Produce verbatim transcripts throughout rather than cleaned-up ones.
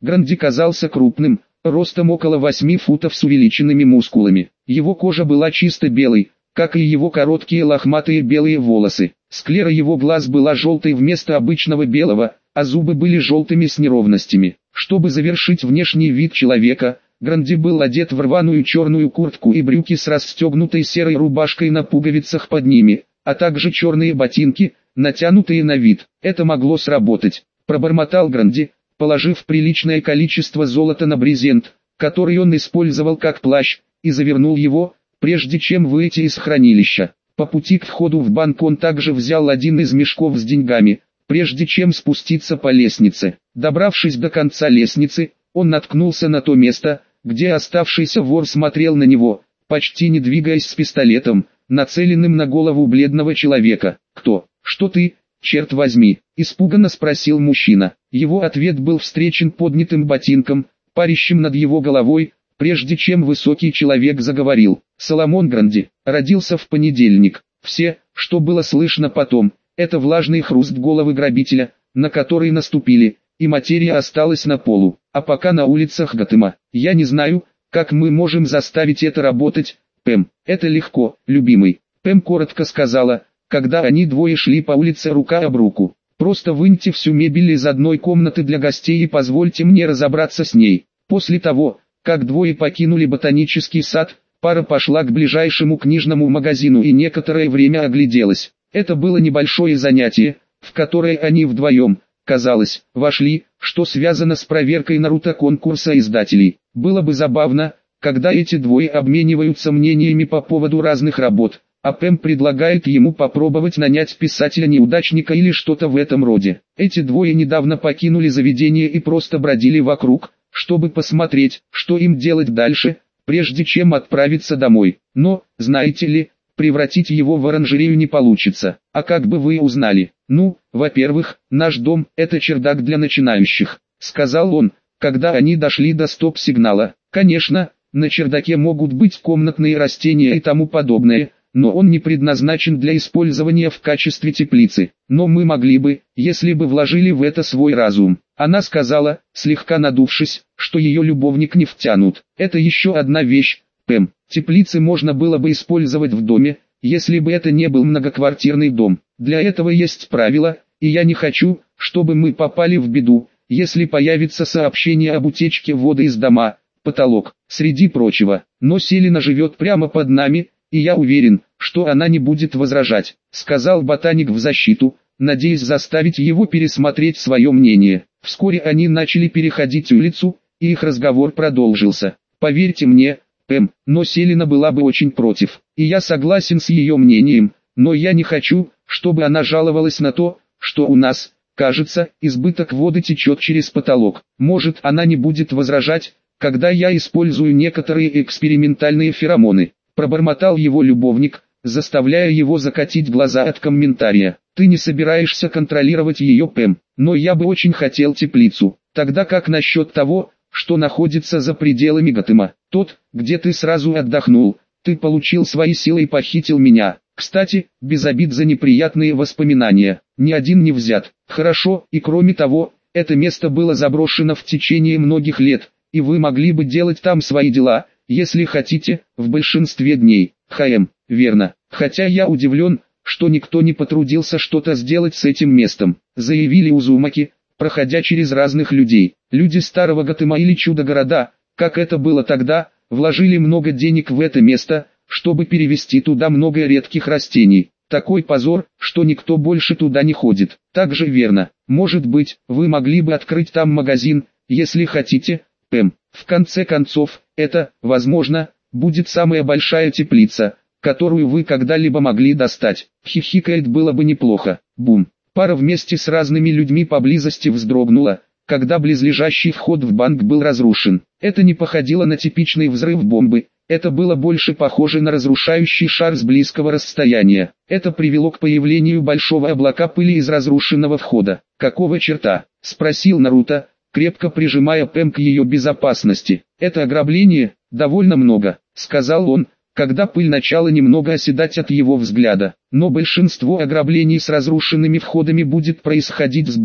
Гранди казался крупным, ростом около восьми футов с увеличенными мускулами. Его кожа была чисто белой, как и его короткие лохматые белые волосы. Склера его глаз была желтой вместо обычного белого, а зубы были желтыми с неровностями. Чтобы завершить внешний вид человека, Гранди был одет в рваную черную куртку и брюки с расстегнутой серой рубашкой на пуговицах под ними, а также черные ботинки, натянутые на вид. Это могло сработать, пробормотал Гранди, положив приличное количество золота на брезент, который он использовал как плащ, и завернул его, прежде чем выйти из хранилища. По пути к входу в банк он также взял один из мешков с деньгами, прежде чем спуститься по лестнице. Добравшись до конца лестницы, он наткнулся на то место, где оставшийся вор смотрел на него, почти не двигаясь с пистолетом, нацеленным на голову бледного человека. «Кто? Что ты, черт возьми?» – испуганно спросил мужчина. Его ответ был встречен поднятым ботинком, парящим над его головой, прежде чем высокий человек заговорил. Соломон Гранди родился в понедельник. Все, что было слышно потом, это влажный хруст головы грабителя, на который наступили, и материя осталась на полу. А пока на улицах Готэма, я не знаю, как мы можем заставить это работать, Пэм. Это легко, любимый. Пэм коротко сказала, когда они двое шли по улице рука об руку. Просто выньте всю мебель из одной комнаты для гостей и позвольте мне разобраться с ней. После того, как двое покинули ботанический сад, пара пошла к ближайшему книжному магазину и некоторое время огляделась. Это было небольшое занятие, в которое они вдвоем, казалось, вошли, что связано с проверкой Наруто конкурса издателей. Было бы забавно, когда эти двое обмениваются мнениями по поводу разных работ, а Пэм предлагает ему попробовать нанять писателя-неудачника или что-то в этом роде. Эти двое недавно покинули заведение и просто бродили вокруг, чтобы посмотреть, что им делать дальше, прежде чем отправиться домой. Но, знаете ли, превратить его в оранжерею не получится. А как бы вы узнали? Ну, во-первых, наш дом – это чердак для начинающих, сказал он, когда они дошли до стоп-сигнала. Конечно, на чердаке могут быть комнатные растения и тому подобное, но он не предназначен для использования в качестве теплицы. Но мы могли бы, если бы вложили в это свой разум. Она сказала, слегка надувшись, что ее любовник не втянут. Это еще одна вещь, Пэм. Теплицы можно было бы использовать в доме, если бы это не был многоквартирный дом. Для этого есть правила, и я не хочу, чтобы мы попали в беду, если появится сообщение об утечке воды из дома, потолок, среди прочего. Но Селина живет прямо под нами, и я уверен, что она не будет возражать, сказал ботаник в защиту, надеясь заставить его пересмотреть свое мнение. Вскоре они начали переходить улицу, и их разговор продолжился. Поверьте мне, Пэм, но Селина была бы очень против, и я согласен с ее мнением, но я не хочу, чтобы она жаловалась на то, что у нас, кажется, избыток воды течет через потолок. Может, она не будет возражать, когда я использую некоторые экспериментальные феромоны. Пробормотал его любовник, заставляя его закатить глаза от комментария. Ты не собираешься контролировать ее, Пэм, но я бы очень хотел теплицу. Тогда как насчет того, что находится за пределами Готэма? Тот, где ты сразу отдохнул, ты получил свои силы и похитил меня. Кстати, без обид за неприятные воспоминания, ни один не взят. Хорошо, и кроме того, это место было заброшено в течение многих лет, и вы могли бы делать там свои дела, если хотите, в большинстве дней. ХМ, верно. Хотя я удивлен, что никто не потрудился что-то сделать с этим местом, заявили Узумаки, проходя через разных людей. Люди старого Готэма или чудо-города, как это было тогда, вложили много денег в это место, чтобы перевести туда много редких растений. Такой позор, что никто больше туда не ходит. Также верно. Может быть, вы могли бы открыть там магазин, если хотите, Пэм. В конце концов, это, возможно, будет самая большая теплица, которую вы когда-либо могли достать. Хихикает, было бы неплохо. Бум. Пара вместе с разными людьми поблизости вздрогнула, когда близлежащий вход в банк был разрушен. Это не походило на типичный взрыв бомбы, это было больше похоже на разрушающий шар с близкого расстояния. Это привело к появлению большого облака пыли из разрушенного входа. «Какого черта?» – спросил Наруто, крепко прижимая Пэм к ее безопасности. «Это ограбление, довольно много», – сказал он, когда пыль начала немного оседать от его взгляда. «Но большинство ограблений с разрушенными входами будет происходить сбоку,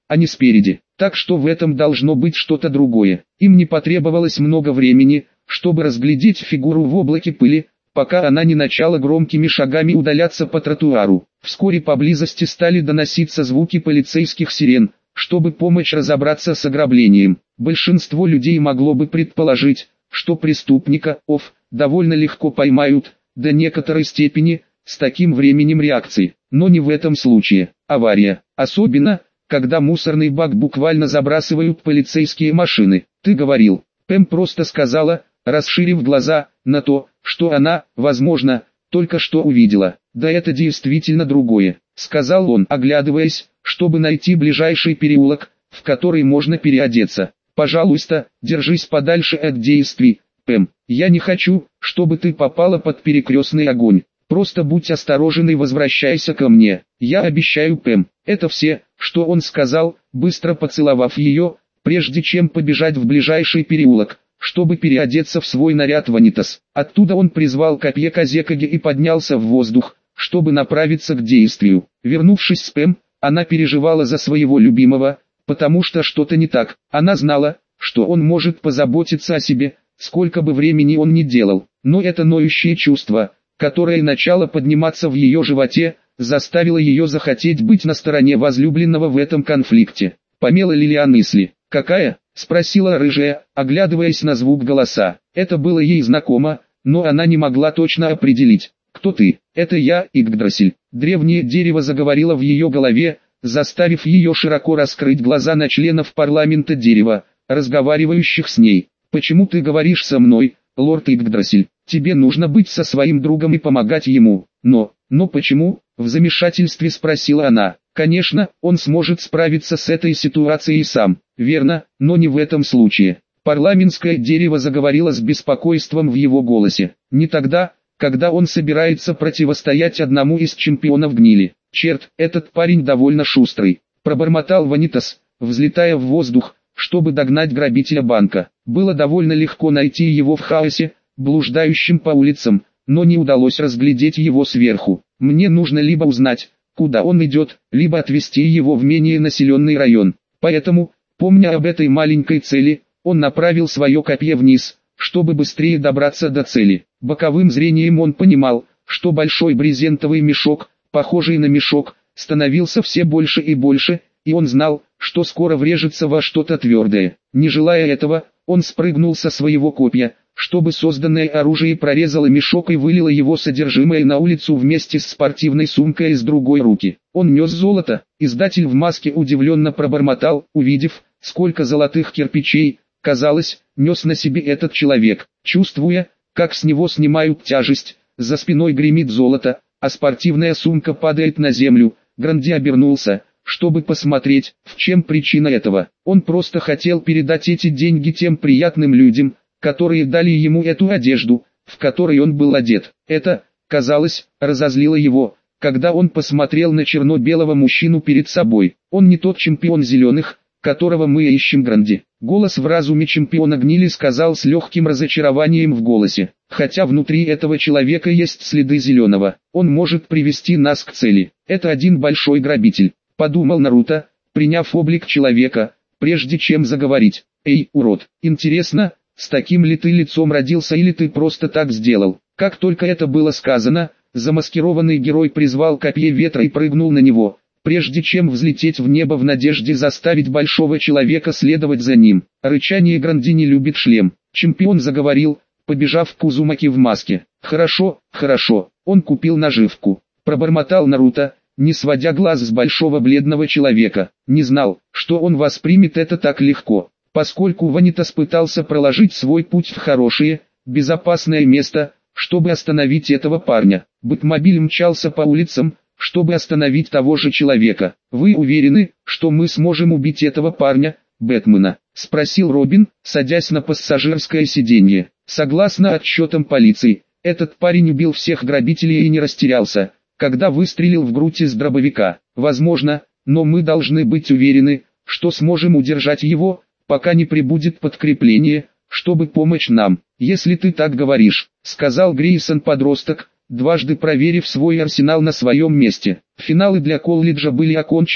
а не спереди. Так что в этом должно быть что-то другое. Им не потребовалось много времени, чтобы разглядеть фигуру в облаке пыли, пока она не начала громкими шагами удаляться по тротуару. Вскоре поблизости стали доноситься звуки полицейских сирен, чтобы помочь разобраться с ограблением. Большинство людей могло бы предположить, что преступника, оф, довольно легко поймают, до некоторой степени, с таким временем реакции. Но не в этом случае. Авария. Особенно, когда мусорный бак буквально забрасывают полицейские машины. Ты говорил. Пэм просто сказала, расширив глаза, на то, что она, возможно, только что увидела. Да это действительно другое, сказал он, оглядываясь, чтобы найти ближайший переулок, в который можно переодеться. Пожалуйста, держись подальше от действий, Пэм. Я не хочу, чтобы ты попала под перекрестный огонь. Просто будь осторожен и возвращайся ко мне. Я обещаю, Пэм. Это все, что он сказал, быстро поцеловав ее, прежде чем побежать в ближайший переулок, чтобы переодеться в свой наряд ванитас. Оттуда он призвал копье Казекаги и поднялся в воздух, чтобы направиться к действию. Вернувшись с Пэм, она переживала за своего любимого, потому что что-то не так. Она знала, что он может позаботиться о себе, сколько бы времени он ни делал. Но это ноющее чувство, которое начало подниматься в ее животе, заставило ее захотеть быть на стороне возлюбленного в этом конфликте. Помела Лилиан мысли. «Какая?» — спросила рыжая, оглядываясь на звук голоса. Это было ей знакомо, но она не могла точно определить. «Кто ты?» «Это я, Игдрасель». Древнее дерево заговорило в ее голове, заставив ее широко раскрыть глаза на членов парламента дерева, разговаривающих с ней. «Почему ты говоришь со мной, лорд Игдрасель? Тебе нужно быть со своим другом и помогать ему». «Но, но почему?» — в замешательстве спросила она. «Конечно, он сможет справиться с этой ситуацией сам, верно, но не в этом случае». Парламентское дерево заговорило с беспокойством в его голосе. «Не тогда, когда он собирается противостоять одному из чемпионов гнили. Черт, этот парень довольно шустрый», — пробормотал Ванитас, взлетая в воздух, чтобы догнать грабителя банка. Было довольно легко найти его в хаосе, блуждающем по улицам, но не удалось разглядеть его сверху. «Мне нужно либо узнать, куда он идет, либо отвезти его в менее населенный район». Поэтому, помня об этой маленькой цели, он направил свое копье вниз, чтобы быстрее добраться до цели. Боковым зрением он понимал, что большой брезентовый мешок, похожий на мешок, становился все больше и больше, и он знал, что скоро врежется во что-то твердое. Не желая этого, он спрыгнул со своего копья, чтобы созданное оружие прорезало мешок и вылило его содержимое на улицу вместе с спортивной сумкой из другой руки. Он нес золото. Издатель в маске удивленно пробормотал, увидев, сколько золотых кирпичей, казалось, нес на себе этот человек. Чувствуя, как с него снимают тяжесть, за спиной гремит золото, а спортивная сумка падает на землю, Гранди обернулся, чтобы посмотреть, в чем причина этого. Он просто хотел передать эти деньги тем приятным людям, которые дали ему эту одежду, в которой он был одет. Это, казалось, разозлило его, когда он посмотрел на черно-белого мужчину перед собой. Он не тот чемпион зеленых, которого мы ищем, Гранди. Голос в разуме чемпиона гнили сказал с легким разочарованием в голосе. Хотя внутри этого человека есть следы зеленого, он может привести нас к цели. Это один большой грабитель, подумал Наруто, приняв облик человека, прежде чем заговорить. Эй, урод, интересно, с таким ли ты лицом родился или ты просто так сделал? Как только это было сказано, замаскированный герой призвал копье ветра и прыгнул на него, прежде чем взлететь в небо в надежде заставить большого человека следовать за ним. Рычание Гранди не любит шлем. Чемпион заговорил, побежав к Узумаки в маске. «Хорошо, хорошо, он купил наживку», — пробормотал Наруто, не сводя глаз с большого бледного человека. Не знал, что он воспримет это так легко. Поскольку Ванитас пытался проложить свой путь в хорошее, безопасное место, чтобы остановить этого парня, Бэтмобиль мчался по улицам, чтобы остановить того же человека. «Вы уверены, что мы сможем убить этого парня, Бэтмена?» — спросил Робин, садясь на пассажирское сиденье. Согласно отчетам полиции, этот парень убил всех грабителей и не растерялся, когда выстрелил в грудь из дробовика. Возможно, но мы должны быть уверены, что сможем удержать его, пока не прибудет подкрепление, чтобы помочь нам. «Если ты так говоришь», — сказал Грейсон-подросток, дважды проверив свой арсенал на своем месте. Финалы для колледжа были окончены,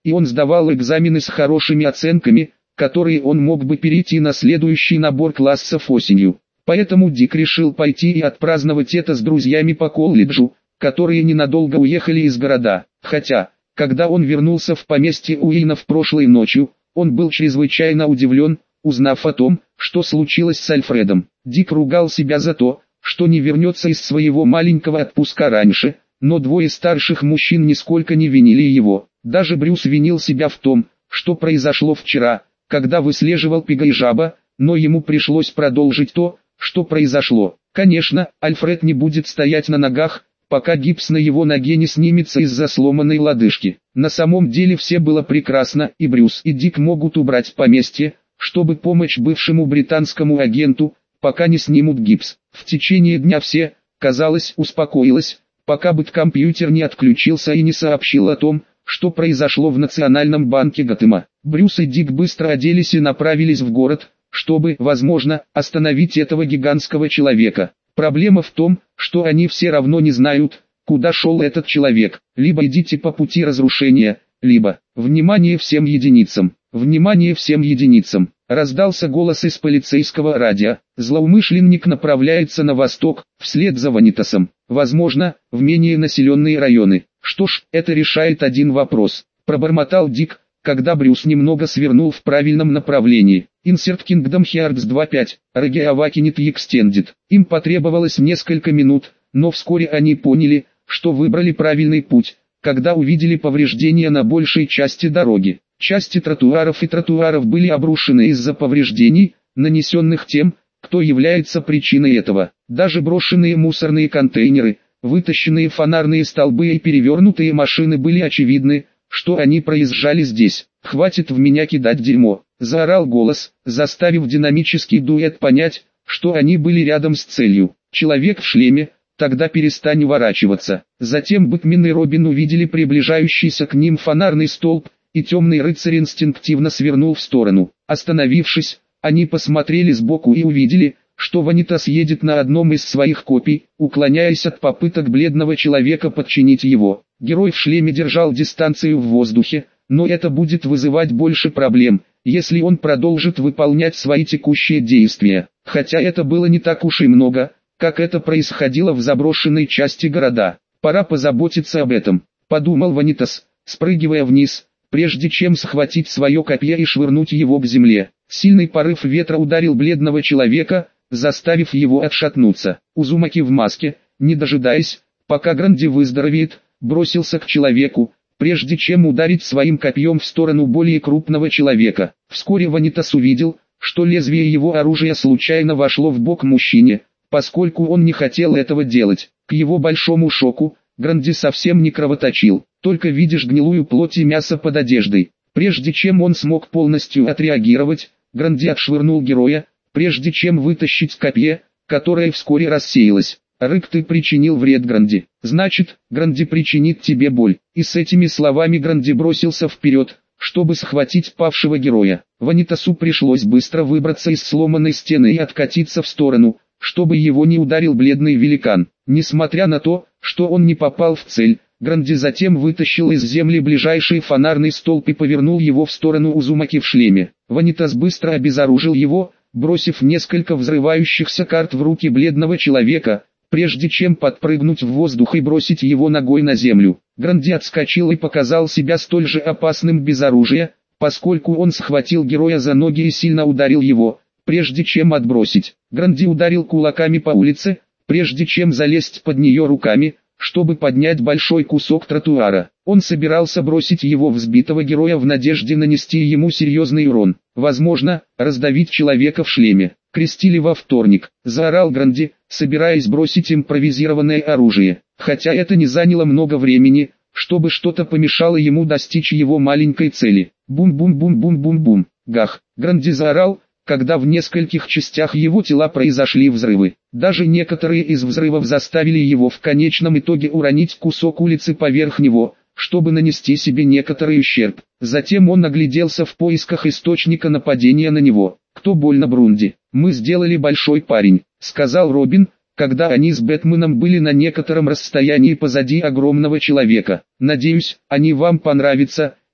и он сдавал экзамены с хорошими оценками, которые он мог бы перейти на следующий набор классов осенью. Поэтому Дик решил пойти и отпраздновать это с друзьями по колледжу, которые ненадолго уехали из города. Хотя, когда он вернулся в поместье Уэйнов прошлой ночью, он был чрезвычайно удивлен, узнав о том, что случилось с Альфредом. Дик ругал себя за то, что не вернется из своего маленького отпуска раньше, но двое старших мужчин нисколько не винили его. Даже Брюс винил себя в том, что произошло вчера, когда выслеживал Пига и Жаба, но ему пришлось продолжить то, что произошло. Конечно, Альфред не будет стоять на ногах, пока гипс на его ноге не снимется из-за сломанной лодыжки. На самом деле все было прекрасно, и Брюс и Дик могут убрать поместье, чтобы помочь бывшему британскому агенту, пока не снимут гипс. В течение дня все, казалось, успокоилось, пока бэткомпьютер не отключился и не сообщил о том, что произошло в Национальном банке Готэма. Брюс и Дик быстро оделись и направились в город, чтобы, возможно, остановить этого гигантского человека. Проблема в том, что они все равно не знают, куда шел этот человек. Либо идите по пути разрушения, либо «Внимание всем единицам! Внимание всем единицам!» Раздался голос из полицейского радио. Злоумышленник направляется на восток, вслед за Ванитасом. Возможно, в менее населенные районы. Что ж, это решает один вопрос. Пробормотал Дик, когда Брюс немного свернул в правильном направлении. Insert Kingdom Hearts два пять, Reggae Awakened Extended. Им потребовалось несколько минут, но вскоре они поняли, что выбрали правильный путь, когда увидели повреждения на большей части дороги. Части тротуаров и тротуаров были обрушены из-за повреждений, нанесенных тем, кто является причиной этого. Даже брошенные мусорные контейнеры, вытащенные фонарные столбы и перевернутые машины были очевидны, что они проезжали здесь. «Хватит в меня кидать дерьмо», — заорал голос, заставив динамический дуэт понять, что они были рядом с целью. Человек в шлеме, тогда перестань уворачиваться. Затем Бэтмен и Робин увидели приближающийся к ним фонарный столб, и темный рыцарь инстинктивно свернул в сторону. Остановившись, они посмотрели сбоку и увидели, что Ванитас едет на одном из своих копий, уклоняясь от попыток бледного человека подчинить его. Герой в шлеме держал дистанцию в воздухе, но это будет вызывать больше проблем, если он продолжит выполнять свои текущие действия. Хотя это было не так уж и много, как это происходило в заброшенной части города. Пора позаботиться об этом, подумал Ванитас, спрыгивая вниз, прежде чем схватить свое копье и швырнуть его к земле. Сильный порыв ветра ударил бледного человека, заставив его отшатнуться. Узумаки в маске, не дожидаясь, пока Гранди выздоровеет, бросился к человеку, прежде чем ударить своим копьем в сторону более крупного человека. Вскоре Ванитас увидел, что лезвие его оружия случайно вошло в бок мужчине, поскольку он не хотел этого делать. К его большому шоку, Гранди совсем не кровоточил, только видишь гнилую плоть и мясо под одеждой. Прежде чем он смог полностью отреагировать, Гранди отшвырнул героя, прежде чем вытащить копье, которое вскоре рассеялось. «Рык, ты причинил вред Гранди. Значит, Гранди причинит тебе боль». И с этими словами Гранди бросился вперед, чтобы схватить павшего героя. Ванитасу пришлось быстро выбраться из сломанной стены и откатиться в сторону, чтобы его не ударил бледный великан. Несмотря на то, что он не попал в цель, Гранди затем вытащил из земли ближайший фонарный столб и повернул его в сторону Узумаки в шлеме. Ванитас быстро обезоружил его, бросив несколько взрывающихся карт в руки бледного человека, прежде чем подпрыгнуть в воздух и бросить его ногой на землю. Гранди отскочил и показал себя столь же опасным без оружия, поскольку он схватил героя за ноги и сильно ударил его, прежде чем отбросить. Гранди ударил кулаками по улице, прежде чем залезть под нее руками, чтобы поднять большой кусок тротуара. Он собирался бросить его в сбитого героя в надежде нанести ему серьезный урон, возможно, раздавить человека в шлеме. «Крестили во вторник», — заорал Гранди, собираясь бросить импровизированное оружие. Хотя это не заняло много времени, чтобы что-то помешало ему достичь его маленькой цели. Бум-бум-бум-бум-бум-бум. Гах! Гранди заорал, когда в нескольких частях его тела произошли взрывы. Даже некоторые из взрывов заставили его в конечном итоге уронить кусок улицы поверх него, чтобы нанести себе некоторый ущерб. Затем он огляделся в поисках источника нападения на него. «Кто больно, Брунди? Мы сделали большой парень», — сказал Робин, когда они с Бэтменом были на некотором расстоянии позади огромного человека. «Надеюсь, они вам понравятся,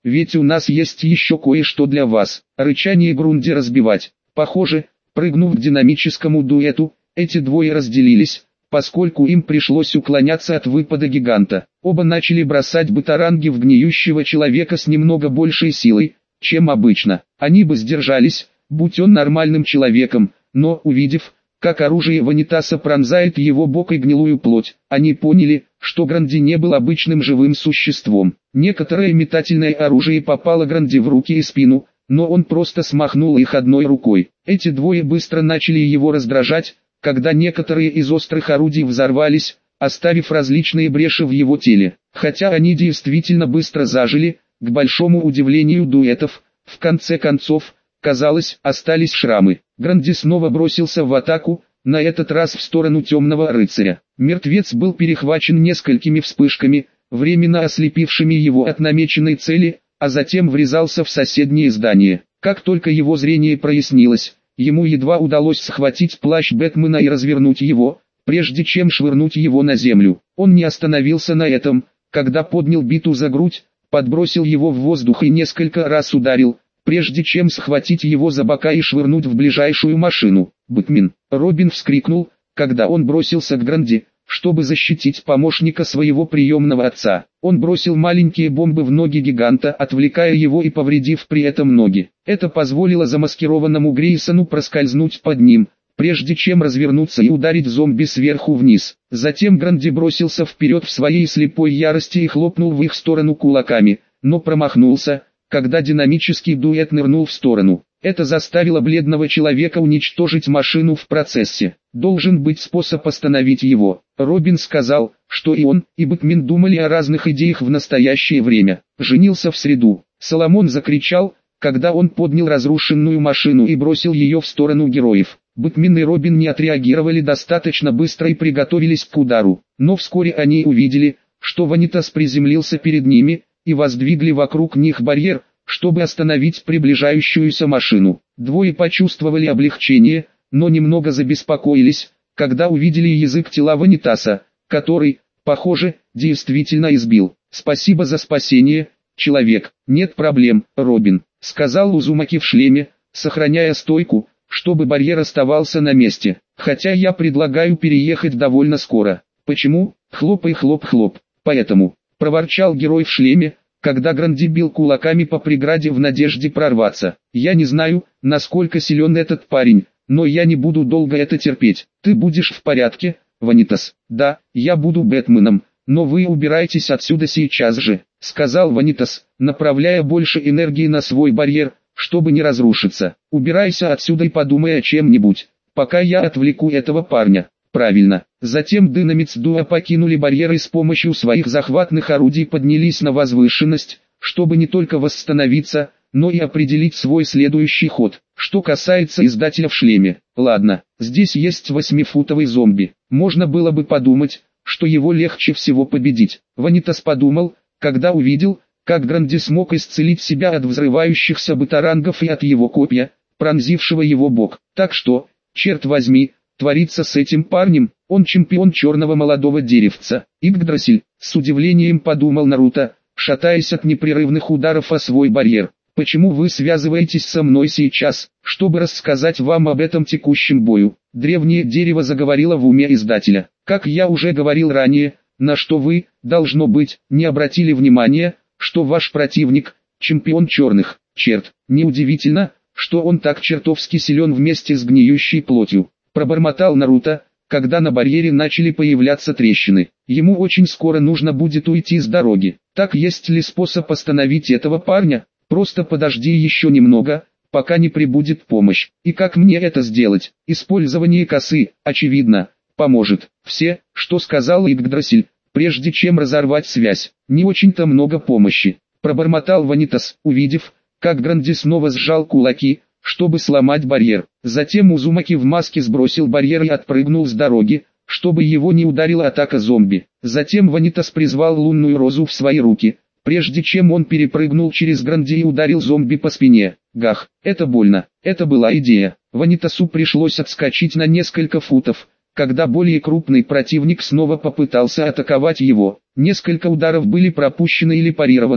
ведь у нас есть еще кое-что для вас. Рычание Грунди разбивать. Похоже, прыгнув к динамическому дуэту, эти двое разделились, поскольку им пришлось уклоняться от выпада гиганта. Оба начали бросать батаранги в гниющего человека с немного большей силой, чем обычно. Они бы сдержались, будь он нормальным человеком, но, увидев, как оружие Ванитаса пронзает его бок и гнилую плоть, они поняли, что Гранди не был обычным живым существом. Некоторое метательное оружие попало Гранди в руки и спину, но он просто смахнул их одной рукой. Эти двое быстро начали его раздражать, когда некоторые из острых орудий взорвались, оставив различные бреши в его теле. Хотя они действительно быстро зажили, к большому удивлению дуэтов, в конце концов, казалось, остались шрамы. Гранди снова бросился в атаку, на этот раз в сторону темного рыцаря. Мертвец был перехвачен несколькими вспышками, временно ослепившими его от намеченной цели, а затем врезался в соседнее здание. Как только его зрение прояснилось, ему едва удалось схватить плащ Бэтмена и развернуть его, прежде чем швырнуть его на землю. Он не остановился на этом, когда поднял биту за грудь, подбросил его в воздух и несколько раз ударил, прежде чем схватить его за бока и швырнуть в ближайшую машину. «Бэтмен!» Робин вскрикнул, когда он бросился к Гранди, чтобы защитить помощника своего приемного отца. Он бросил маленькие бомбы в ноги гиганта, отвлекая его и повредив при этом ноги. Это позволило замаскированному Грейсону проскользнуть под ним, прежде чем развернуться и ударить зомби сверху вниз. Затем Гранди бросился вперед в своей слепой ярости и хлопнул в их сторону кулаками, но промахнулся, когда динамический дуэт нырнул в сторону. Это заставило бледного человека уничтожить машину в процессе. Должен быть способ остановить его. Робин сказал, что и он, и Бэтмен думали о разных идеях в настоящее время. Женился в среду. Соломон закричал, когда он поднял разрушенную машину и бросил ее в сторону героев. Бэтмен и Робин не отреагировали достаточно быстро и приготовились к удару. Но вскоре они увидели, что Ванитас приземлился перед ними, и воздвигли вокруг них барьер, чтобы остановить приближающуюся машину. Двое почувствовали облегчение, но немного забеспокоились, когда увидели язык тела Ванитаса, который, похоже, действительно избил. «Спасибо за спасение, человек». «Нет проблем, Робин», — сказал Узумаки в шлеме, сохраняя стойку, чтобы барьер оставался на месте. «Хотя я предлагаю переехать довольно скоро». «Почему?» «Хлоп и хлоп-хлоп». «Поэтому», — проворчал герой в шлеме, когда Гранди бил кулаками по преграде в надежде прорваться. «Я не знаю, насколько силен этот парень, но я не буду долго это терпеть. Ты будешь в порядке, Ванитас?» «Да, я буду Бэтменом, но вы убирайтесь отсюда сейчас же», — сказал Ванитас, направляя больше энергии на свой барьер, чтобы не разрушиться. «Убирайся отсюда и подумай о чем-нибудь, пока я отвлеку этого парня». «Правильно». Затем Динамитс Дуа покинули барьеры и с помощью своих захватных орудий поднялись на возвышенность, чтобы не только восстановиться, но и определить свой следующий ход. Что касается издателя в шлеме, ладно, здесь есть восьмифутовый зомби. Можно было бы подумать, что его легче всего победить. Ванитас подумал, когда увидел, как Гранди смог исцелить себя от взрывающихся батарангов и от его копья, пронзившего его бок. Так что, черт возьми, творится с этим парнем? Он чемпион черного молодого деревца. Игдрасиль, с удивлением подумал Наруто, шатаясь от непрерывных ударов о свой барьер. «Почему вы связываетесь со мной сейчас, чтобы рассказать вам об этом текущем бою?» Древнее дерево заговорило в уме издателя. «Как я уже говорил ранее, на что вы, должно быть, не обратили внимания, что ваш противник – чемпион черных. Черт, неудивительно, что он так чертовски силен вместе с гниющей плотью», пробормотал Наруто, когда на барьере начали появляться трещины. «Ему очень скоро нужно будет уйти с дороги. Так есть ли способ остановить этого парня? Просто подожди еще немного, пока не прибудет помощь. И как мне это сделать? Использование косы, очевидно, поможет». Все, что сказал Игдрасиль, прежде чем разорвать связь. «Не очень-то много помощи», пробормотал Ванитас, увидев, как Гранди снова сжал кулаки, чтобы сломать барьер. Затем Узумаки в маске сбросил барьер и отпрыгнул с дороги, чтобы его не ударила атака зомби. Затем Ванитас призвал лунную розу в свои руки, прежде чем он перепрыгнул через Гранди и ударил зомби по спине. Гах, это больно. Это была идея. Ванитасу пришлось отскочить на несколько футов, когда более крупный противник снова попытался атаковать его. Несколько ударов были пропущены или парированы,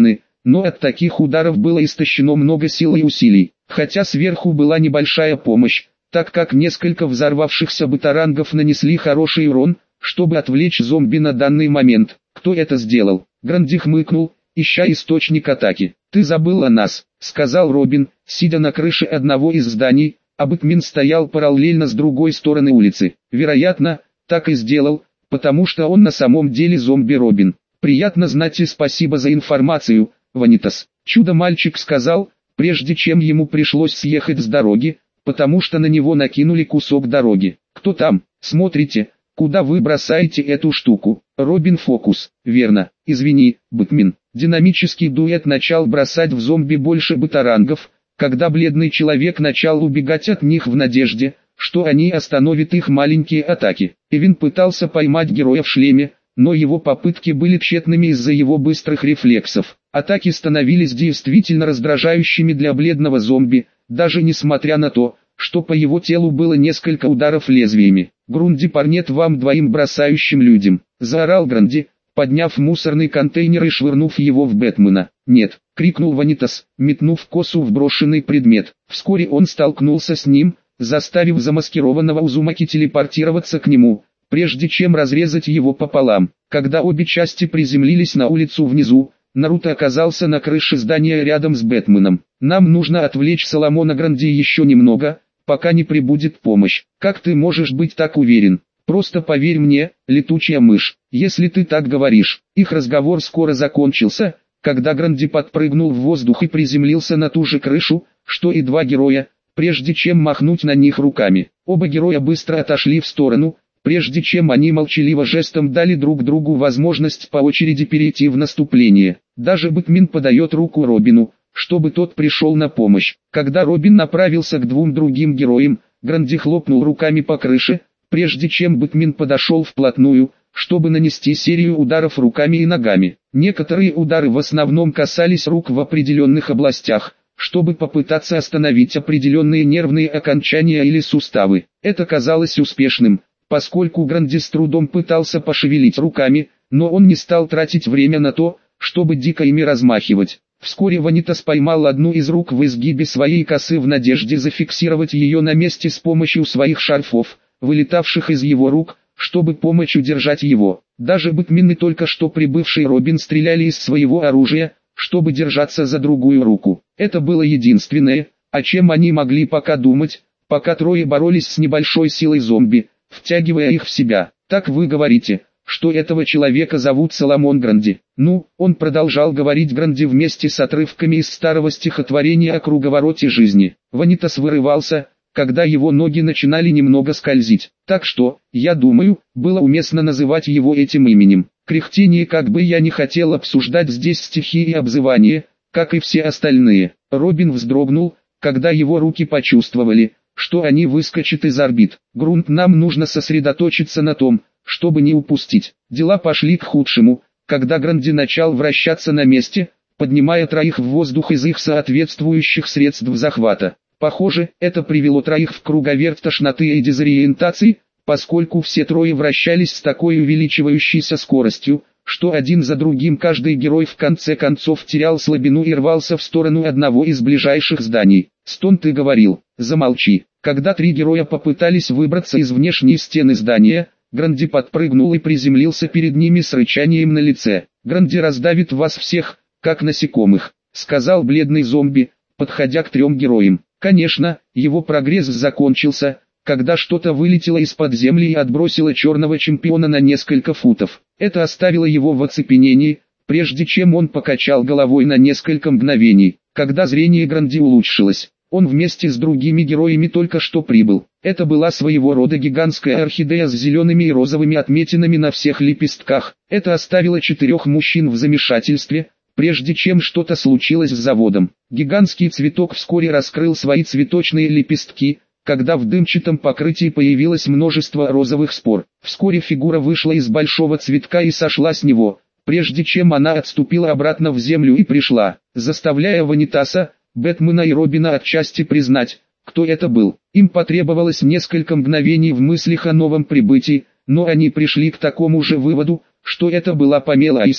но от таких ударов было истощено много сил и усилий, хотя сверху была небольшая помощь, так как несколько взорвавшихся батарангов нанесли хороший урон, чтобы отвлечь зомби на данный момент. Кто это сделал? Гранди хмыкнул, ища источник атаки. «Ты забыл о нас», — сказал Робин, сидя на крыше одного из зданий, а Бэтмен стоял параллельно с другой стороны улицы. Вероятно, так и сделал, потому что он на самом деле зомби Робин. «Приятно знать и спасибо за информацию, Ванитас», — чудо-мальчик сказал, прежде чем ему пришлось съехать с дороги, потому что на него накинули кусок дороги. «Кто там? Смотрите, куда вы бросаете эту штуку?» «Робин Фокус». «Верно. Извини, Бэтмен». Динамический дуэт начал бросать в зомби больше батарангов, когда бледный человек начал убегать от них в надежде, что они остановят их маленькие атаки. Эвин пытался поймать героя в шлеме, но его попытки были тщетными из-за его быстрых рефлексов. Атаки становились действительно раздражающими для бледного зомби, даже несмотря на то, что по его телу было несколько ударов лезвиями. «Грунди, парнет вам двоим бросающим людям!» — заорал Гранди, подняв мусорный контейнер и швырнув его в Бэтмена. «Нет!» — крикнул Ванитас, метнув косу в брошенный предмет. Вскоре он столкнулся с ним, заставив замаскированного Узумаки телепортироваться к нему, прежде чем разрезать его пополам. Когда обе части приземлились на улицу внизу, Наруто оказался на крыше здания рядом с Бэтменом. «Нам нужно отвлечь Соломона Гранди еще немного, пока не прибудет помощь. Как ты можешь быть так уверен? Просто поверь мне, летучая мышь, если ты так говоришь». Их разговор скоро закончился, когда Гранди подпрыгнул в воздух и приземлился на ту же крышу, что и два героя, прежде чем махнуть на них руками. Оба героя быстро отошли в сторону, прежде чем они молчаливо жестом дали друг другу возможность по очереди перейти в наступление. Даже Бэтмен подает руку Робину, чтобы тот пришел на помощь. Когда Робин направился к двум другим героям, Гранди хлопнул руками по крыше, прежде чем Бэтмен подошел вплотную, чтобы нанести серию ударов руками и ногами. Некоторые удары в основном касались рук в определенных областях, чтобы попытаться остановить определенные нервные окончания или суставы. Это казалось успешным, поскольку Гранди с трудом пытался пошевелить руками, но он не стал тратить время на то, чтобы дико ими размахивать. Вскоре Ванитас поймал одну из рук в изгибе своей косы в надежде зафиксировать ее на месте с помощью своих шарфов, вылетавших из его рук, чтобы помочь удержать его. Даже Бэтмен и только что прибывший Робин стреляли из своего оружия, чтобы держаться за другую руку. Это было единственное, о чем они могли пока думать, пока трое боролись с небольшой силой зомби, втягивая их в себя. «Так вы говорите, что этого человека зовут Соломон Гранди?» «Ну», он продолжал говорить Гранди вместе с отрывками из старого стихотворения о круговороте жизни. Ванитас вырывался, когда его ноги начинали немного скользить. Так что, я думаю, было уместно называть его этим именем. Кряхтение, как бы я не хотел обсуждать здесь стихи и обзывания, как и все остальные. Робин вздрогнул, когда его руки почувствовали, что они выскочат из орбит. «Грунт, нам нужно сосредоточиться на том, чтобы не упустить». Дела пошли к худшему, когда Гранди начал вращаться на месте, поднимая троих в воздух из их соответствующих средств захвата. Похоже, это привело троих в круговерть тошноты и дезориентации, поскольку все трое вращались с такой увеличивающейся скоростью, что один за другим каждый герой в конце концов терял слабину и рвался в сторону одного из ближайших зданий. «Стон, ты говорил, замолчи». Когда три героя попытались выбраться из внешней стены здания, Гранди подпрыгнул и приземлился перед ними с рычанием на лице. «Гранди раздавит вас всех, как насекомых», — сказал бледный зомби, подходя к трем героям. Конечно, его прогресс закончился, когда что-то вылетело из-под земли и отбросило черного чемпиона на несколько футов. Это оставило его в оцепенении, прежде чем он покачал головой на несколько мгновений. Когда зрение Гранди улучшилось, он вместе с другими героями только что прибыл. Это была своего рода гигантская орхидея с зелеными и розовыми отметинами на всех лепестках. Это оставило четырех мужчин в замешательстве, прежде чем что-то случилось с заводом. Гигантский цветок вскоре раскрыл свои цветочные лепестки, когда в дымчатом покрытии появилось множество розовых спор. Вскоре фигура вышла из большого цветка и сошла с него, прежде чем она отступила обратно в землю и пришла, заставляя Ванитаса, Бэтмена и Робина отчасти признать, кто это был. Им потребовалось несколько мгновений в мыслях о новом прибытии, но они пришли к такому же выводу, что это была Памела Айсли,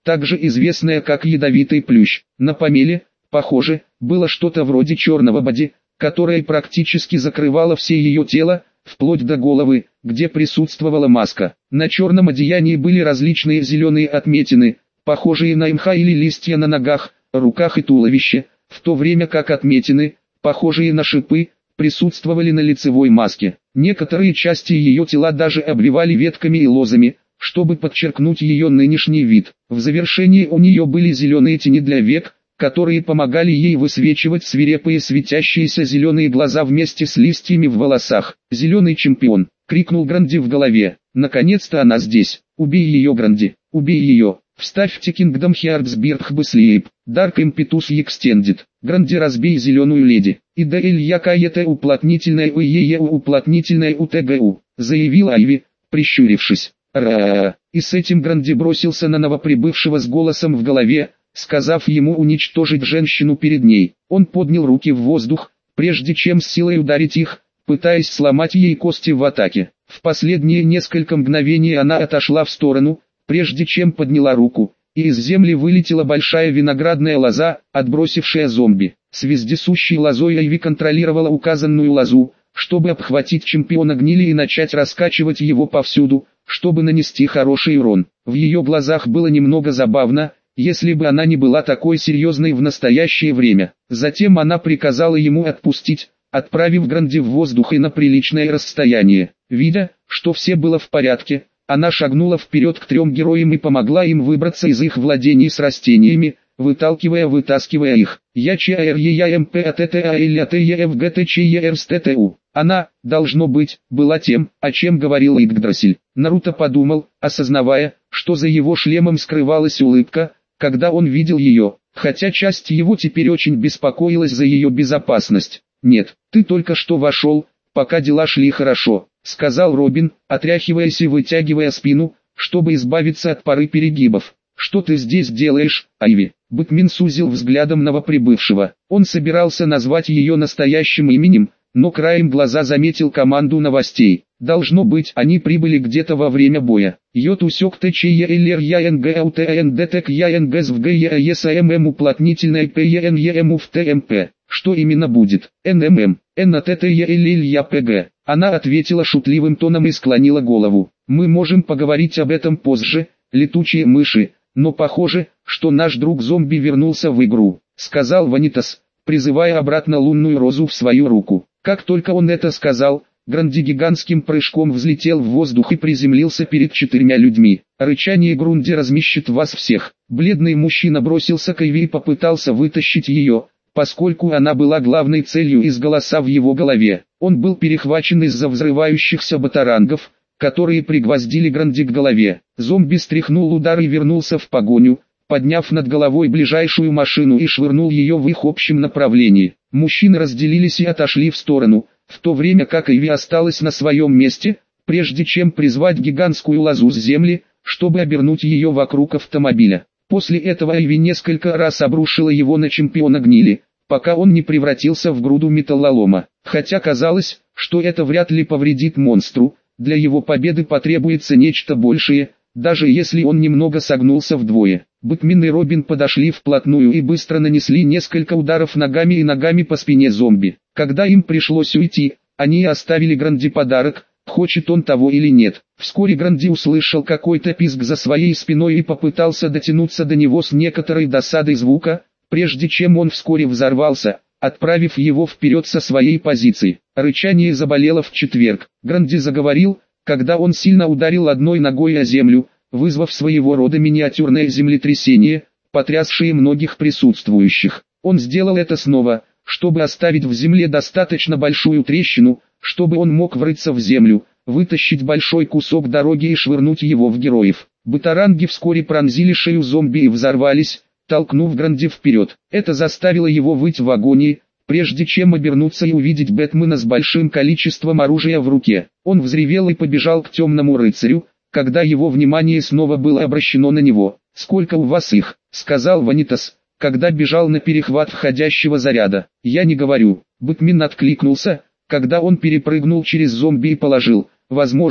также известная как ядовитый плющ. На помеле, похоже, было что-то вроде черного боди, которое практически закрывало все ее тело, вплоть до головы, где присутствовала маска. На черном одеянии были различные зеленые отметины, похожие на мха или листья на ногах, руках и туловище, в то время как отметины, похожие на шипы, присутствовали на лицевой маске. Некоторые части ее тела даже обвивали ветками и лозами, чтобы подчеркнуть ее нынешний вид. В завершении у нее были зеленые тени для век, которые помогали ей высвечивать свирепые светящиеся зеленые глаза вместе с листьями в волосах. «Зеленый чемпион!» — крикнул Гранди в голове. «Наконец-то она здесь! Убей ее, Гранди! Убей ее! Вставьте Kingdom Hearts Birth Sleep, Dark Impetus Extended, Гранди разбей зеленую леди, и д л я к е т уплотнительное у е е уплотнительное у т г у», заявил Айви, прищурившись. «Ра-а-а!» И с этим Гранди бросился на новоприбывшего с голосом в голове, сказав ему уничтожить женщину перед ней. Он поднял руки в воздух, прежде чем с силой ударить их, пытаясь сломать ей кости в атаке. В последние несколько мгновений она отошла в сторону, прежде чем подняла руку, и из земли вылетела большая виноградная лоза, отбросившая зомби. С вездесущей лозой Айви контролировала указанную лозу, чтобы обхватить чемпиона гнили и начать раскачивать его повсюду, чтобы нанести хороший урон. В ее глазах было немного забавно, если бы она не была такой серьезной в настоящее время. Затем она приказала ему отпустить, отправив Гранди в воздух и на приличное расстояние. Видя, что все было в порядке, она шагнула вперед к трем героям и помогла им выбраться из их владений с растениями, выталкивая-вытаскивая их. Я Ч А Р Е Я М П А Т Т А Л А Т Е Ф Г Т Ч Е Р С Т Т У. Она, должно быть, была тем, о чем говорил Игдрасиль. Наруто подумал, осознавая, что за его шлемом скрывалась улыбка, когда он видел ее, хотя часть его теперь очень беспокоилась за ее безопасность. «Нет, ты только что вошел, пока дела шли хорошо», — сказал Робин, отряхиваясь и вытягивая спину, чтобы избавиться от пары перегибов. «Что ты здесь делаешь, Айви?» Бэтмен сузил взглядом новоприбывшего. Он собирался назвать ее настоящим именем, но краем глаза заметил команду новостей. Должно быть, они прибыли где-то во время боя. Йод усек Т Ч Е Л Р Я Н Г А У Т Н Д Т К Я Н Г С В Г Е А Е С М М уплотнительное П Е Н Е М У В Т М П. Что именно будет? Н М М, Н А Т Т Е Л Л Я П Г. Она ответила шутливым тоном и склонила голову. Мы можем поговорить об этом позже, летучие мыши, но похоже, что наш друг-зомби вернулся в игру, сказал Ванитас, призывая обратно лунную розу в свою руку. Как только он это сказал, Гранди гигантским прыжком взлетел в воздух и приземлился перед четырьмя людьми. Рычание Грунди размещет вас всех. Бледный мужчина бросился к Айви и попытался вытащить ее, поскольку она была главной целью из голоса в его голове. Он был перехвачен из-за взрывающихся батарангов, которые пригвоздили Гранди к голове. Зомби стряхнул удар и вернулся в погоню, подняв над головой ближайшую машину и швырнул ее в их общем направлении. Мужчины разделились и отошли в сторону, в то время как Айви осталась на своем месте, прежде чем призвать гигантскую лозу с земли, чтобы обернуть ее вокруг автомобиля. После этого Айви несколько раз обрушила его на чемпиона гнили, пока он не превратился в груду металлолома. Хотя казалось, что это вряд ли повредит монстру, для его победы потребуется нечто большее, даже если он немного согнулся вдвое. Бэтмен и Робин подошли вплотную и быстро нанесли несколько ударов ногами и ногами по спине зомби. Когда им пришлось уйти, они оставили Гранди подарок, хочет он того или нет. Вскоре Гранди услышал какой-то писк за своей спиной и попытался дотянуться до него с некоторой досадой звука, прежде чем он вскоре взорвался, отправив его вперед со своей позиции. Рычание заболело в четверг. Гранди заговорил, когда он сильно ударил одной ногой о землю, вызвав своего рода миниатюрное землетрясение, потрясшее многих присутствующих. Он сделал это снова, чтобы оставить в земле достаточно большую трещину, чтобы он мог врыться в землю, вытащить большой кусок дороги и швырнуть его в героев. Батаранги вскоре пронзили шею зомби и взорвались, толкнув Гранди вперед. Это заставило его выть в агонии, прежде чем обернуться и увидеть Бэтмена с большим количеством оружия в руке. Он взревел и побежал к темному рыцарю, когда его внимание снова было обращено на него. «Сколько у вас их?» — сказал Ванитас, когда бежал на перехват входящего заряда. «Я не говорю». Бэтмен откликнулся, когда он перепрыгнул через зомби и положил, возможно,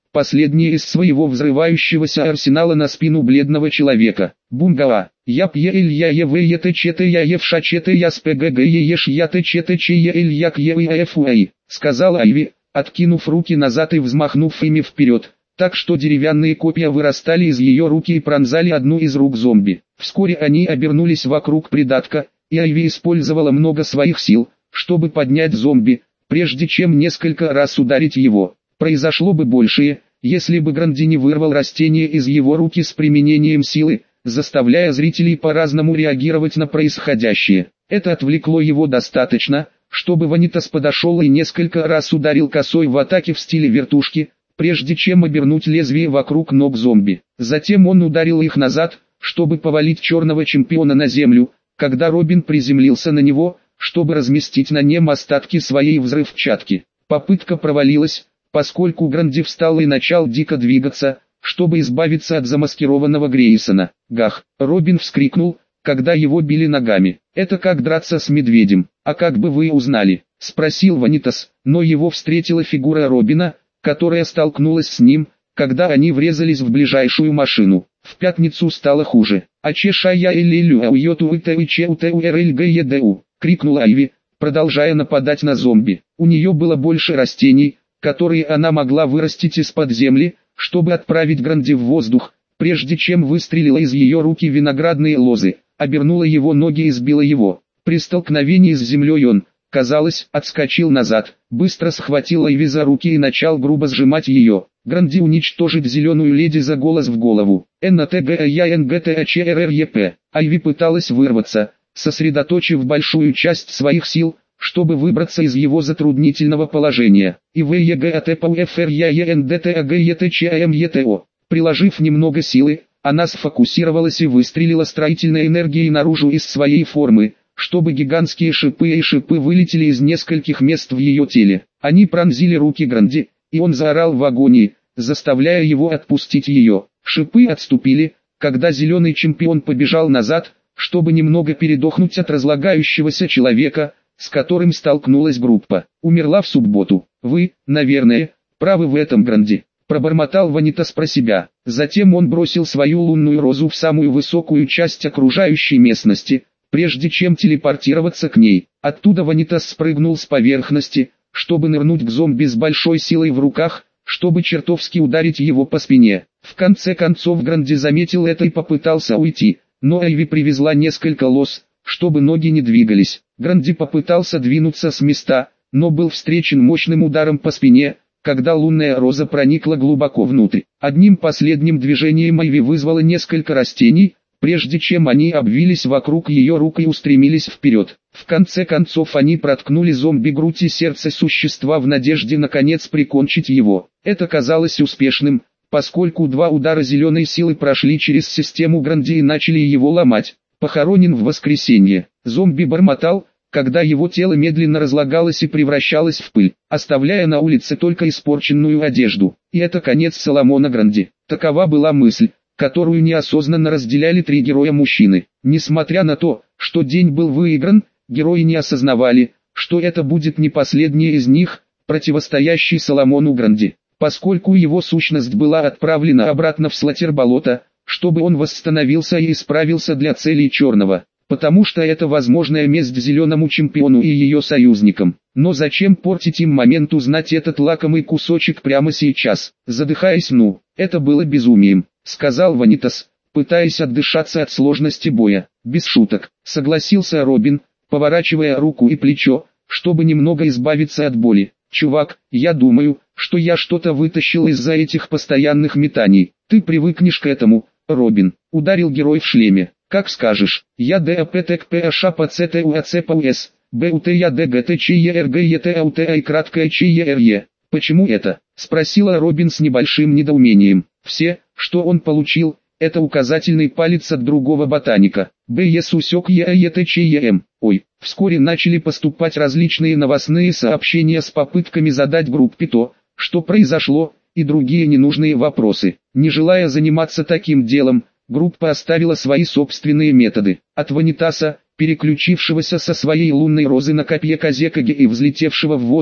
последнее из своего взрывающегося арсенала на спину бледного человека. Бунгава. Яп е иль я е в е т ч т я ев ша ч т я с п г г е еш я т ч т ч е иль як е и ф уай, сказала Айви, откинув руки назад и взмахнув ими вперед, так что деревянные копья вырастали из ее руки и пронзали одну из рук зомби. Вскоре они обернулись вокруг придатка, и Айви использовала много своих сил, чтобы поднять зомби, прежде чем несколько раз ударить его. Произошло бы большее, если бы Гранди не вырвал растение из его руки с применением силы, заставляя зрителей по-разному реагировать на происходящее. Это отвлекло его достаточно, чтобы Ванитас подошел и несколько раз ударил косой в атаке в стиле вертушки, прежде чем обернуть лезвие вокруг ног зомби. Затем он ударил их назад, чтобы повалить черного чемпиона на землю, когда Робин приземлился на него, чтобы разместить на нем остатки своей взрывчатки. Попытка провалилась, поскольку Гранди встал и начал дико двигаться, чтобы избавиться от замаскированного Грейсона. Гах! Робин вскрикнул, когда его били ногами. «Это как драться с медведем. А как бы вы узнали?» — спросил Ванитас, но его встретила фигура Робина, которая столкнулась с ним, когда они врезались в ближайшую машину. В пятницу стало хуже. «Ачешая элилю ауйоту итаиче утеуэрльгэедэу!» — крикнула Айви, продолжая нападать на зомби. У нее было больше растений, которые она могла вырастить из-под земли, чтобы отправить Гранди в воздух, прежде чем выстрелила из ее руки виноградные лозы, обернула его ноги и сбила его. При столкновении с землей он, казалось, отскочил назад, быстро схватил Айви за руки и начал грубо сжимать ее. Гранди уничтожит зеленую леди за голос в голову. эн-тэ-гэ-я-эн-гэ-тэ-а-че-эр-эр-е-пэ. Айви пыталась вырваться, сосредоточив большую часть своих сил, чтобы выбраться из его затруднительного положения. И в е гэ а тэ пэ у эф эр я е эн дэ тэ а гэ е тэ че а эм е тэ о. Приложив немного силы, она сфокусировалась и выстрелила строительной энергией наружу из своей формы, чтобы гигантские шипы и шипы вылетели из нескольких мест в ее теле. Они пронзили руки Гранди, и он заорал в агонии, заставляя его отпустить ее. Шипы отступили, когда зеленый чемпион побежал назад, чтобы немного передохнуть от разлагающегося человека, с которым столкнулась группа. «Умерла в субботу. Вы, наверное, правы в этом, Гранди», — пробормотал Ванитас про себя. Затем он бросил свою лунную розу в самую высокую часть окружающей местности, прежде чем телепортироваться к ней. Оттуда Ванитас спрыгнул с поверхности, чтобы нырнуть к зомби с большой силой в руках, чтобы чертовски ударить его по спине. В конце концов Гранди заметил это и попытался уйти, но Айви привезла несколько лоз, чтобы ноги не двигались. Гранди попытался двинуться с места, но был встречен мощным ударом по спине, когда лунная роза проникла глубоко внутрь. Одним последним движением Айви вызвала несколько растений, прежде чем они обвились вокруг ее рук и устремились вперед. В конце концов они проткнули зомби грудь и сердце существа в надежде наконец прикончить его. Это казалось успешным, поскольку два удара зеленой силы прошли через систему Гранди и начали его ломать. Похоронен в воскресенье. Зомби бормотал, когда его тело медленно разлагалось и превращалось в пыль, оставляя на улице только испорченную одежду. И это конец Соломона Гранди. Такова была мысль, которую неосознанно разделяли три героя-мужчины. Несмотря на то, что день был выигран, герои не осознавали, что это будет не последний из них, противостоящий Соломону Гранди, поскольку его сущность была отправлена обратно в Слатер-болото, чтобы он восстановился и исправился для целей Черного, потому что это возможная месть зеленому чемпиону и ее союзникам. Но зачем портить им момент узнать этот лакомый кусочек прямо сейчас? Задыхаясь, ну, это было безумием, сказал Ванитас, пытаясь отдышаться от сложности боя. Без шуток, согласился Робин, поворачивая руку и плечо, чтобы немного избавиться от боли. Чувак, я думаю, что я что-то вытащил из-за этих постоянных метаний. Ты привыкнешь к этому, Робин, ударил герой в шлеме. Как скажешь, я дэптэкпэашапацэтуацпэус, бутядгтчергэетаута и краткое чере. Почему это? Спросила Робин с небольшим недоумением. Все, что он получил, это указательный палец от другого ботаника. БС усек ЕАЕТЧЕМ. Ой, вскоре начали поступать различные новостные сообщения с попытками задать группе то, что произошло, и другие ненужные вопросы. Не желая заниматься таким делом, группа оставила свои собственные методы. От Ванитаса, переключившегося со своей лунной розы на копье Казекаги и взлетевшего в воздух,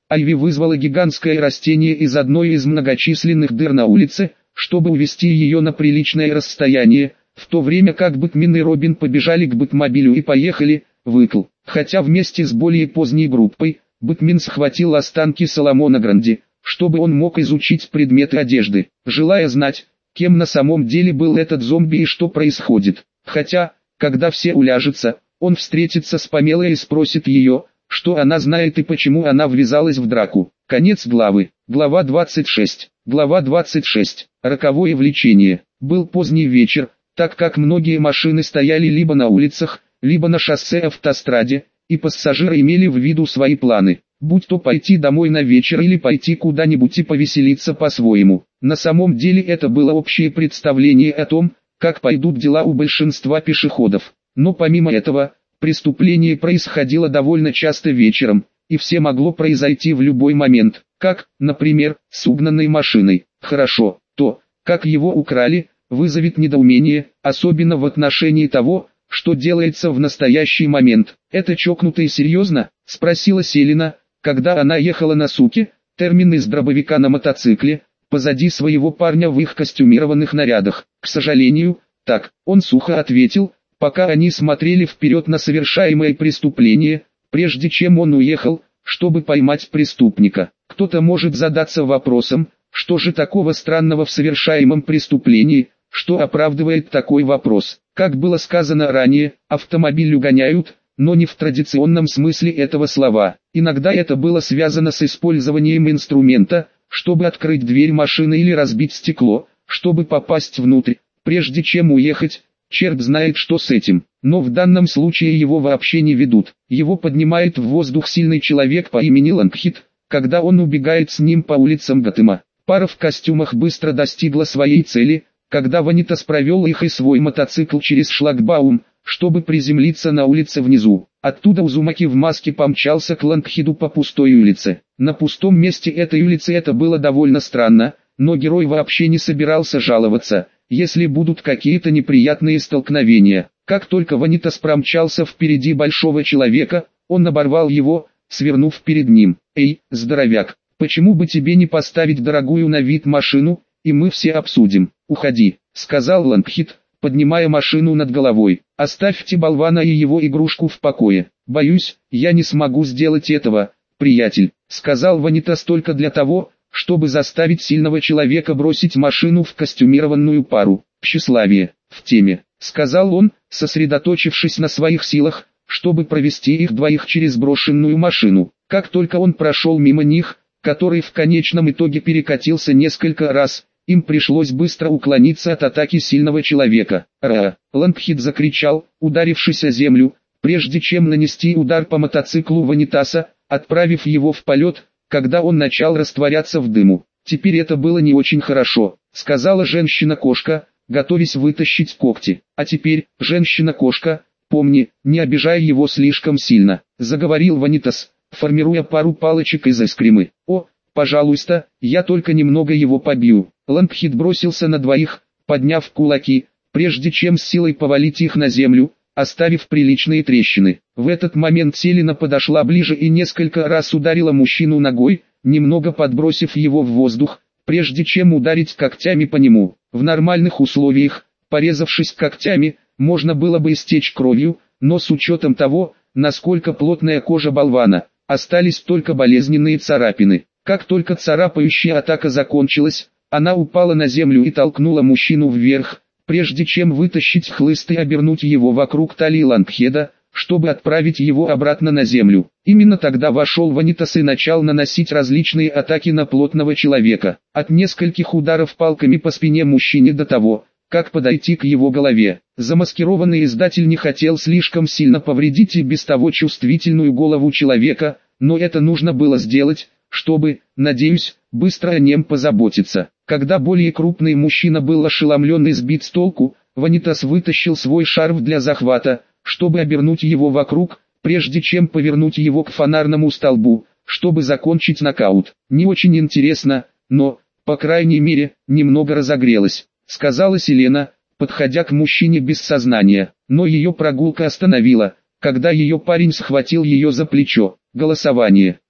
Айви вызвала гигантское растение из одной из многочисленных дыр на улице, чтобы увести ее на приличное расстояние, в то время как Бэтмен и Робин побежали к Бэтмобилю и поехали в Икл. Хотя вместе с более поздней группой, Бэтмен схватил останки Соломона Гранди, чтобы он мог изучить предметы одежды, желая знать, кем на самом деле был этот зомби и что происходит. Хотя, когда все уляжутся, он встретится с Памелой и спросит ее, что она знает и почему она ввязалась в драку. Конец главы. Глава двадцать шесть. Глава двадцать шесть. Роковое влечение. Был поздний вечер, так как многие машины стояли либо на улицах, либо на шоссе-автостраде, и пассажиры имели в виду свои планы, будь то пойти домой на вечер или пойти куда-нибудь и повеселиться по-своему. На самом деле это было общее представление о том, как пойдут дела у большинства пешеходов. Но помимо этого, преступление происходило довольно часто вечером, и все могло произойти в любой момент, как, например, с угнанной машиной. Хорошо, то, как его украли, вызовет недоумение, особенно в отношении того, что делается в настоящий момент. «Это чокнутый серьезно?» – спросила Селина, когда она ехала на суке, термин из дробовика на мотоцикле, позади своего парня в их костюмированных нарядах. «К сожалению, так», – он сухо ответил, пока они смотрели вперед на совершаемое преступление, прежде чем он уехал, чтобы поймать преступника. Кто-то может задаться вопросом, что же такого странного в совершаемом преступлении, что оправдывает такой вопрос. Как было сказано ранее, автомобиль угоняют, но не в традиционном смысле этого слова. Иногда это было связано с использованием инструмента, чтобы открыть дверь машины или разбить стекло, чтобы попасть внутрь, прежде чем уехать. Черт знает что с этим, но в данном случае его вообще не ведут. Его поднимает в воздух сильный человек по имени Лангхит, когда он убегает с ним по улицам Готэма. Пара в костюмах быстро достигла своей цели, когда Ванитас провел их и свой мотоцикл через шлагбаум, чтобы приземлиться на улице внизу. Оттуда Узумаки в маске помчался к Лангхиду по пустой улице. На пустом месте этой улицы это было довольно странно, но герой вообще не собирался жаловаться, если будут какие-то неприятные столкновения. Как только Ванитас промчался впереди большого человека, он оборвал его, свернув перед ним. «Эй, здоровяк, почему бы тебе не поставить дорогую на вид машину, и мы все обсудим?» «Уходи», — сказал Лангхит, поднимая машину над головой. «Оставьте болвана и его игрушку в покое. Боюсь, я не смогу сделать этого, приятель», — сказал Ванитас только для того, чтобы заставить сильного человека бросить машину в костюмированную пару. «Тщеславие, в теме», — сказал он, сосредоточившись на своих силах, чтобы провести их двоих через брошенную машину. Как только он прошел мимо них, который в конечном итоге перекатился несколько раз, им пришлось быстро уклониться от атаки сильного человека. «Ра!» — Лангхит закричал, ударившись о землю, прежде чем нанести удар по мотоциклу Ванитаса, отправив его в полет, когда он начал растворяться в дыму. «Теперь это было не очень хорошо», — сказала женщина-кошка, готовясь вытащить когти. «А теперь, женщина-кошка, помни, не обижай его слишком сильно», — заговорил Ванитас, формируя пару палочек из эскримы. «О, пожалуйста, я только немного его побью». Лангхит бросился на двоих, подняв кулаки, прежде чем с силой повалить их на землю, оставив приличные трещины. В этот момент Селина подошла ближе и несколько раз ударила мужчину ногой, немного подбросив его в воздух, прежде чем ударить когтями по нему. В нормальных условиях, порезавшись когтями, можно было бы истечь кровью, но с учетом того, насколько плотная кожа болвана, остались только болезненные царапины. Как только царапающая атака закончилась, она упала на землю и толкнула мужчину вверх, прежде чем вытащить хлыст и обернуть его вокруг талии Лангхеда, чтобы отправить его обратно на землю. Именно тогда вошел Ванитас и начал наносить различные атаки на плотного человека. От нескольких ударов палками по спине мужчине до того, как подойти к его голове. Замаскированный издатель не хотел слишком сильно повредить и без того чувствительную голову человека, но это нужно было сделать, чтобы, надеюсь, быстро о нем позаботиться. Когда более крупный мужчина был ошеломлен и сбит с толку, Ванитас вытащил свой шарф для захвата, чтобы обернуть его вокруг, прежде чем повернуть его к фонарному столбу, чтобы закончить нокаут. «Не очень интересно, но, по крайней мере, немного разогрелась», — сказала Селена, подходя к мужчине без сознания. Но ее прогулка остановила, когда ее парень схватил ее за плечо. «Голосование.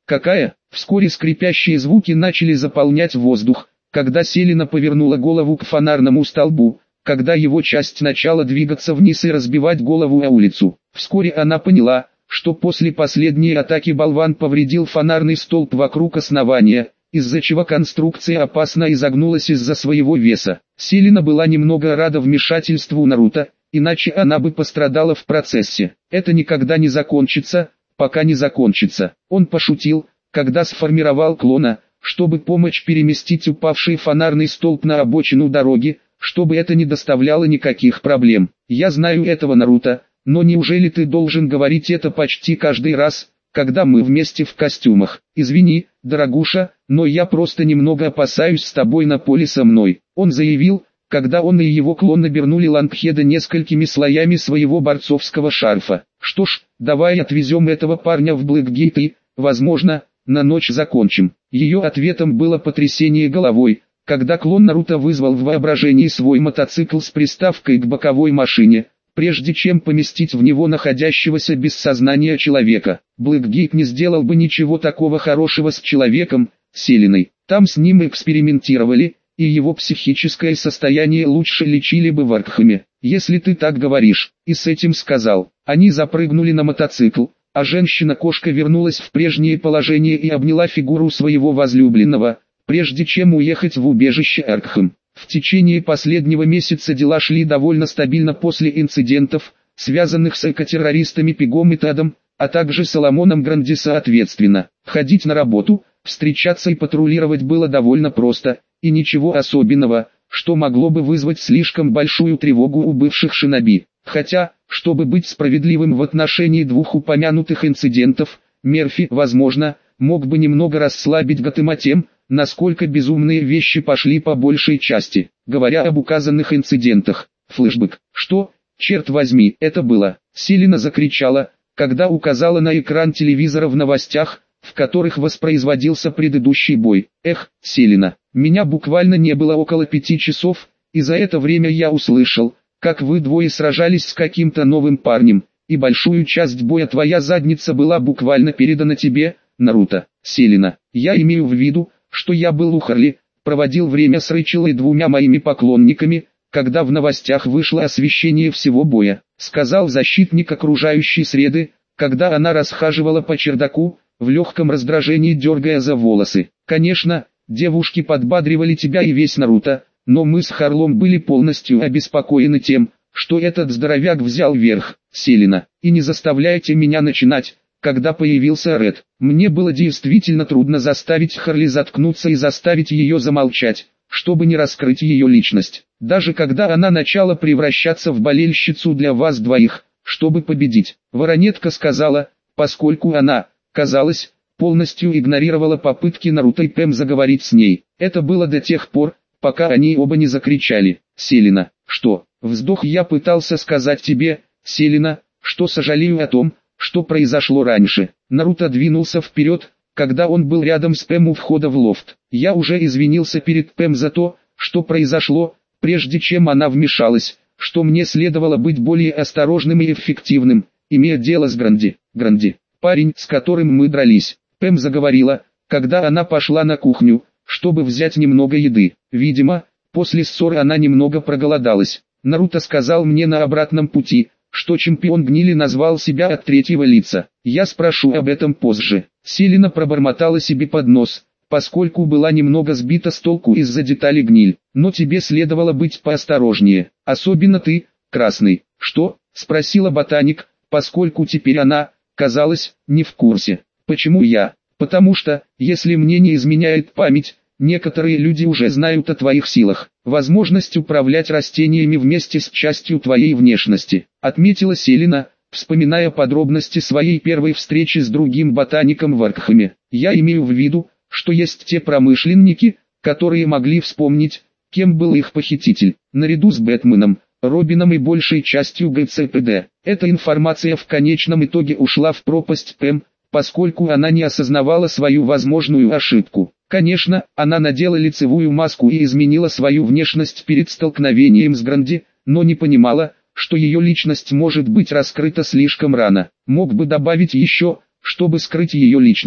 Какая? Вскоре скрипящие звуки начали заполнять воздух, когда Селена повернула голову к фонарному столбу, когда его часть начала двигаться вниз и разбивать голову о улицу. Вскоре она поняла, что после последней атаки болван повредил фонарный столб вокруг основания, из-за чего конструкция опасно изогнулась из-за своего веса. Селена была немного рада вмешательству Наруто, иначе она бы пострадала в процессе. Это никогда не закончится, пока не закончится. Он пошутил, когда сформировал клона, чтобы помочь переместить упавший фонарный столб на обочину дороги, чтобы это не доставляло никаких проблем. Я знаю этого, Наруто, но неужели ты должен говорить это почти каждый раз, когда мы вместе в костюмах? Извини, дорогуша, но я просто немного опасаюсь с тобой на поле со мной. Он заявил, когда он и его клон набернули Лангхеда несколькими слоями своего борцовского шарфа. Что ж, давай отвезем этого парня в Блэкгейт и, возможно, на ночь закончим. Ее ответом было потрясение головой, когда клон Наруто вызвал в воображении свой мотоцикл с приставкой к боковой машине, прежде чем поместить в него находящегося без сознания человека. Блэкгейт не сделал бы ничего такого хорошего с человеком, Селеной. Там с ним экспериментировали, и его психическое состояние лучше лечили бы в Аркхеме. Если ты так говоришь, и с этим сказал. Они запрыгнули на мотоцикл, а женщина-кошка вернулась в прежнее положение и обняла фигуру своего возлюбленного, прежде чем уехать в убежище Аркхем. В течение последнего месяца дела шли довольно стабильно после инцидентов, связанных с экотеррористами Пигом и Тадом, а также Соломоном Гранди соответственно. Ходить на работу, встречаться и патрулировать было довольно просто, и ничего особенного, что могло бы вызвать слишком большую тревогу у бывших шиноби. Хотя, чтобы быть справедливым в отношении двух упомянутых инцидентов, Мерфи, возможно, мог бы немного расслабить Готэма тем, насколько безумные вещи пошли по большей части. Говоря об указанных инцидентах, флешбэк. Что, черт возьми, это было? Селена закричала, когда указала на экран телевизора в новостях, в которых воспроизводился предыдущий бой. Эх, Селена, меня буквально не было около пяти часов, и за это время я услышал, как вы двое сражались с каким-то новым парнем, и большую часть боя твоя задница была буквально передана тебе, Наруто. Селена, я имею в виду, что я был у Харли, проводил время с Рэйчел и двумя моими поклонниками, когда в новостях вышло освещение всего боя, сказал защитник окружающей среды, когда она расхаживала по чердаку, в легком раздражении дергая за волосы. Конечно, девушки подбадривали тебя и весь Наруто, но мы с Харлом были полностью обеспокоены тем, что этот здоровяк взял верх. Селена, и не заставляйте меня начинать. Когда появился Ред, мне было действительно трудно заставить Харли заткнуться и заставить ее замолчать, чтобы не раскрыть ее личность. Даже когда она начала превращаться в болельщицу для вас двоих, чтобы победить. Воронетка сказала, поскольку она, казалось, полностью игнорировала попытки Наруто и Пэм заговорить с ней. Это было до тех пор, пока они оба не закричали. Селена, что? Вздох. Я пытался сказать тебе, Селена, что сожалею о том, что произошло раньше. Наруто двинулся вперед, когда он был рядом с Пэм у входа в лофт. Я уже извинился перед Пэм за то, что произошло, прежде чем она вмешалась, что мне следовало быть более осторожным и эффективным, имея дело с Гранди. Гранди, парень, с которым мы дрались. Пэм заговорила, когда она пошла на кухню, чтобы взять немного еды. Видимо, после ссоры она немного проголодалась. Наруто сказал мне на обратном пути, что чемпион гнили назвал себя от третьего лица. Я спрошу об этом позже. Селена пробормотала себе под нос, поскольку была немного сбита с толку из-за деталей гниль. Но тебе следовало быть поосторожнее. Особенно ты, Красный. Что? Спросила ботаник, поскольку теперь она, казалось, не в курсе. Почему я? Потому что, если мне не изменяет память, некоторые люди уже знают о твоих силах. Возможность управлять растениями вместе с частью твоей внешности, отметила Селена, вспоминая подробности своей первой встречи с другим ботаником в Аркхеме. Я имею в виду, что есть те промышленники, которые могли вспомнить, кем был их похититель, наряду с Бэтменом, Робином и большей частью ГЦПД. Эта информация в конечном итоге ушла в пропасть Пэм, поскольку она не осознавала свою возможную ошибку. Конечно, она надела лицевую маску и изменила свою внешность перед столкновением с Гранди, но не понимала, что ее личность может быть раскрыта слишком рано. Мог бы добавить еще, чтобы скрыть ее личность.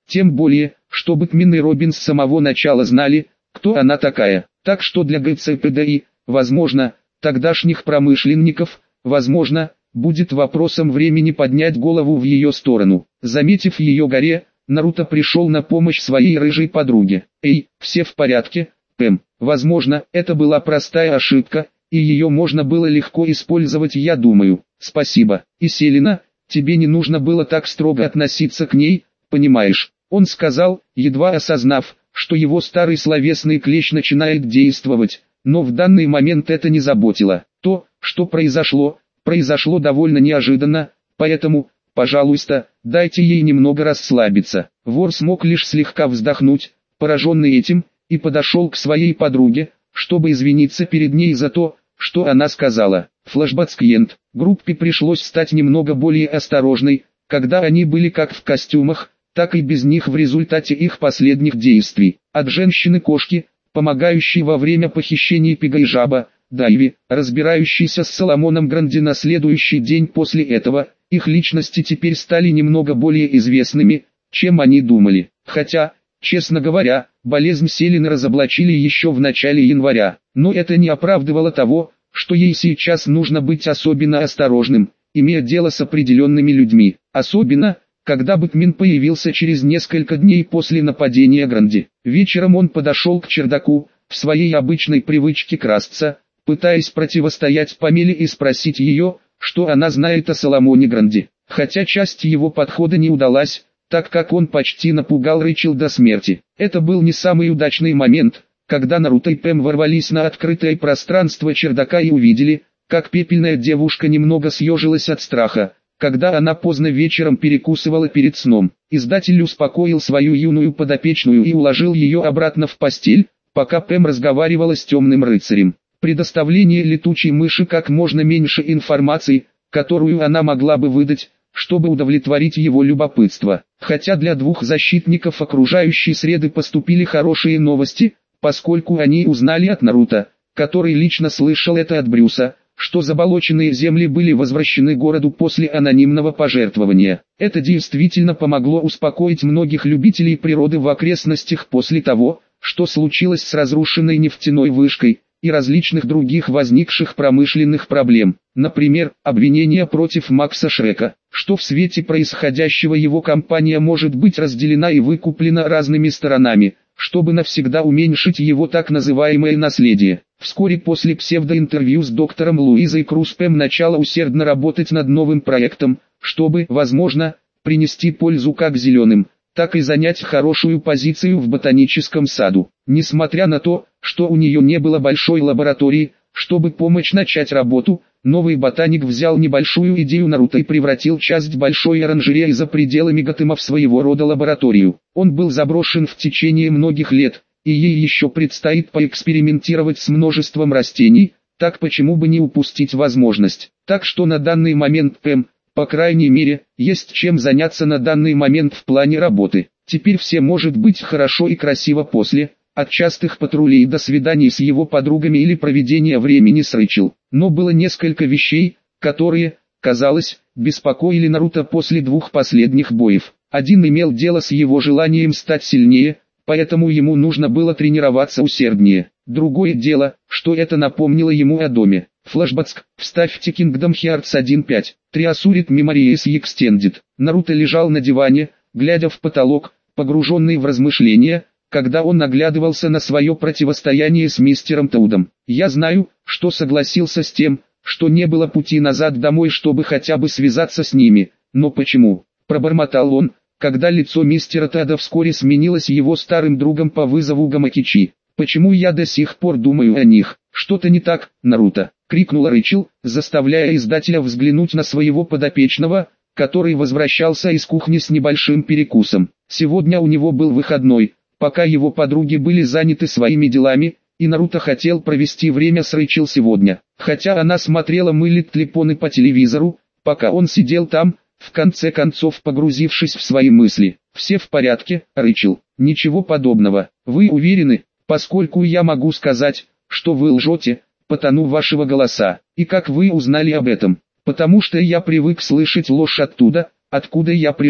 Тем более, что Бэтмен и Робин с самого начала знали, кто она такая. Так что для ГЦПД, возможно, тогдашних промышленников, возможно, будет вопросом времени поднять голову в ее сторону. Заметив ее горе, Наруто пришел на помощь своей рыжей подруге. «Эй, все в порядке, Пэм?» Возможно, это была простая ошибка, и ее можно было легко использовать, я думаю. «Спасибо. И Селена, тебе не нужно было так строго относиться к ней, понимаешь?» Он сказал, едва осознав, что его старый словесный клещ начинает действовать, но в данный момент это не заботило. То, что произошло, произошло довольно неожиданно, поэтому, пожалуйста, дайте ей немного расслабиться. Вор смог лишь слегка вздохнуть, пораженный этим, и подошел к своей подруге, чтобы извиниться перед ней за то, что она сказала. Флэшбэк. Группе пришлось стать немного более осторожной, когда они были как в костюмах, так и без них в результате их последних действий. От женщины-кошки, помогающей во время похищения Пига и Жаба, Дайви, разбирающейся с Соломоном Гранди на следующий день после этого, их личности теперь стали немного более известными, чем они думали. Хотя, честно говоря, болезнь Селены разоблачили еще в начале января, но это не оправдывало того, что ей сейчас нужно быть особенно осторожным, имея дело с определенными людьми, особенно, когда Бэтмен появился через несколько дней после нападения Гранди. Вечером он подошел к чердаку, в своей обычной привычке красться, пытаясь противостоять Памеле и спросить ее, что она знает о Соломоне Гранди. Хотя часть его подхода не удалась, так как он почти напугал Рэйчел до смерти. Это был не самый удачный момент, когда Наруто и Пэм ворвались на открытое пространство чердака и увидели, как пепельная девушка немного съежилась от страха, когда она поздно вечером перекусывала перед сном. Издатель успокоил свою юную подопечную и уложил ее обратно в постель, пока Пэм разговаривала с темным рыцарем. Предоставление летучей мыши как можно меньше информации, которую она могла бы выдать, чтобы удовлетворить его любопытство. Хотя для двух защитников окружающей среды поступили хорошие новости, поскольку они узнали от Наруто, который лично слышал это от Брюса, что заболоченные земли были возвращены городу после анонимного пожертвования. Это действительно помогло успокоить многих любителей природы в окрестностях после того, что случилось с разрушенной нефтяной вышкой, и различных других возникших промышленных проблем. Например, обвинения против Макса Шрека, что в свете происходящего его компания может быть разделена и выкуплена разными сторонами, чтобы навсегда уменьшить его так называемое наследие. Вскоре после псевдоинтервью с доктором Луизой Круз Пэм начала усердно работать над новым проектом, чтобы, возможно, принести пользу как зеленым, так и занять хорошую позицию в ботаническом саду. Несмотря на то, что у нее не было большой лаборатории, чтобы помочь начать работу, новый ботаник взял небольшую идею Наруто и превратил часть большой оранжереи за пределами Готэма в своего рода лабораторию. Он был заброшен в течение многих лет, и ей еще предстоит поэкспериментировать с множеством растений, так почему бы не упустить возможность. Так что на данный момент Пэм, по крайней мере, есть чем заняться на данный момент в плане работы. Теперь все может быть хорошо и красиво после, от частых патрулей до свиданий с его подругами или проведения времени с Рэйчел. Но было несколько вещей, которые, казалось, беспокоили Наруто после двух последних боев. Один имел дело с его желанием стать сильнее, поэтому ему нужно было тренироваться усерднее. Другое дело, что это напомнило ему о доме. Флэшбэк. Вставьте Kingdom Hearts один точка пять. Triasurit Memories Extended. Наруто лежал на диване, глядя в потолок, погруженный в размышления, когда он наглядывался на свое противостояние с мистером Тоудом. «Я знаю, что согласился с тем, что не было пути назад домой, чтобы хотя бы связаться с ними, но почему?» – пробормотал он, когда лицо мистера Тоуда вскоре сменилось его старым другом по вызову Гамакичи. «Почему я до сих пор думаю о них? Что-то не так, Наруто!» – крикнула Рэйчел, заставляя издателя взглянуть на своего подопечного, который возвращался из кухни с небольшим перекусом. Сегодня у него был выходной, пока его подруги были заняты своими делами, и Наруто хотел провести время с Рэйчел сегодня. Хотя она смотрела «Мы Литтли Пони» по телевизору, пока он сидел там, в конце концов погрузившись в свои мысли. «Все в порядке, Рэйчел?» «Ничего подобного. Вы уверены, поскольку я могу сказать, что вы лжете, по тону вашего голоса. И как вы узнали об этом?» «Потому что я привык слышать ложь оттуда, откуда я пришел.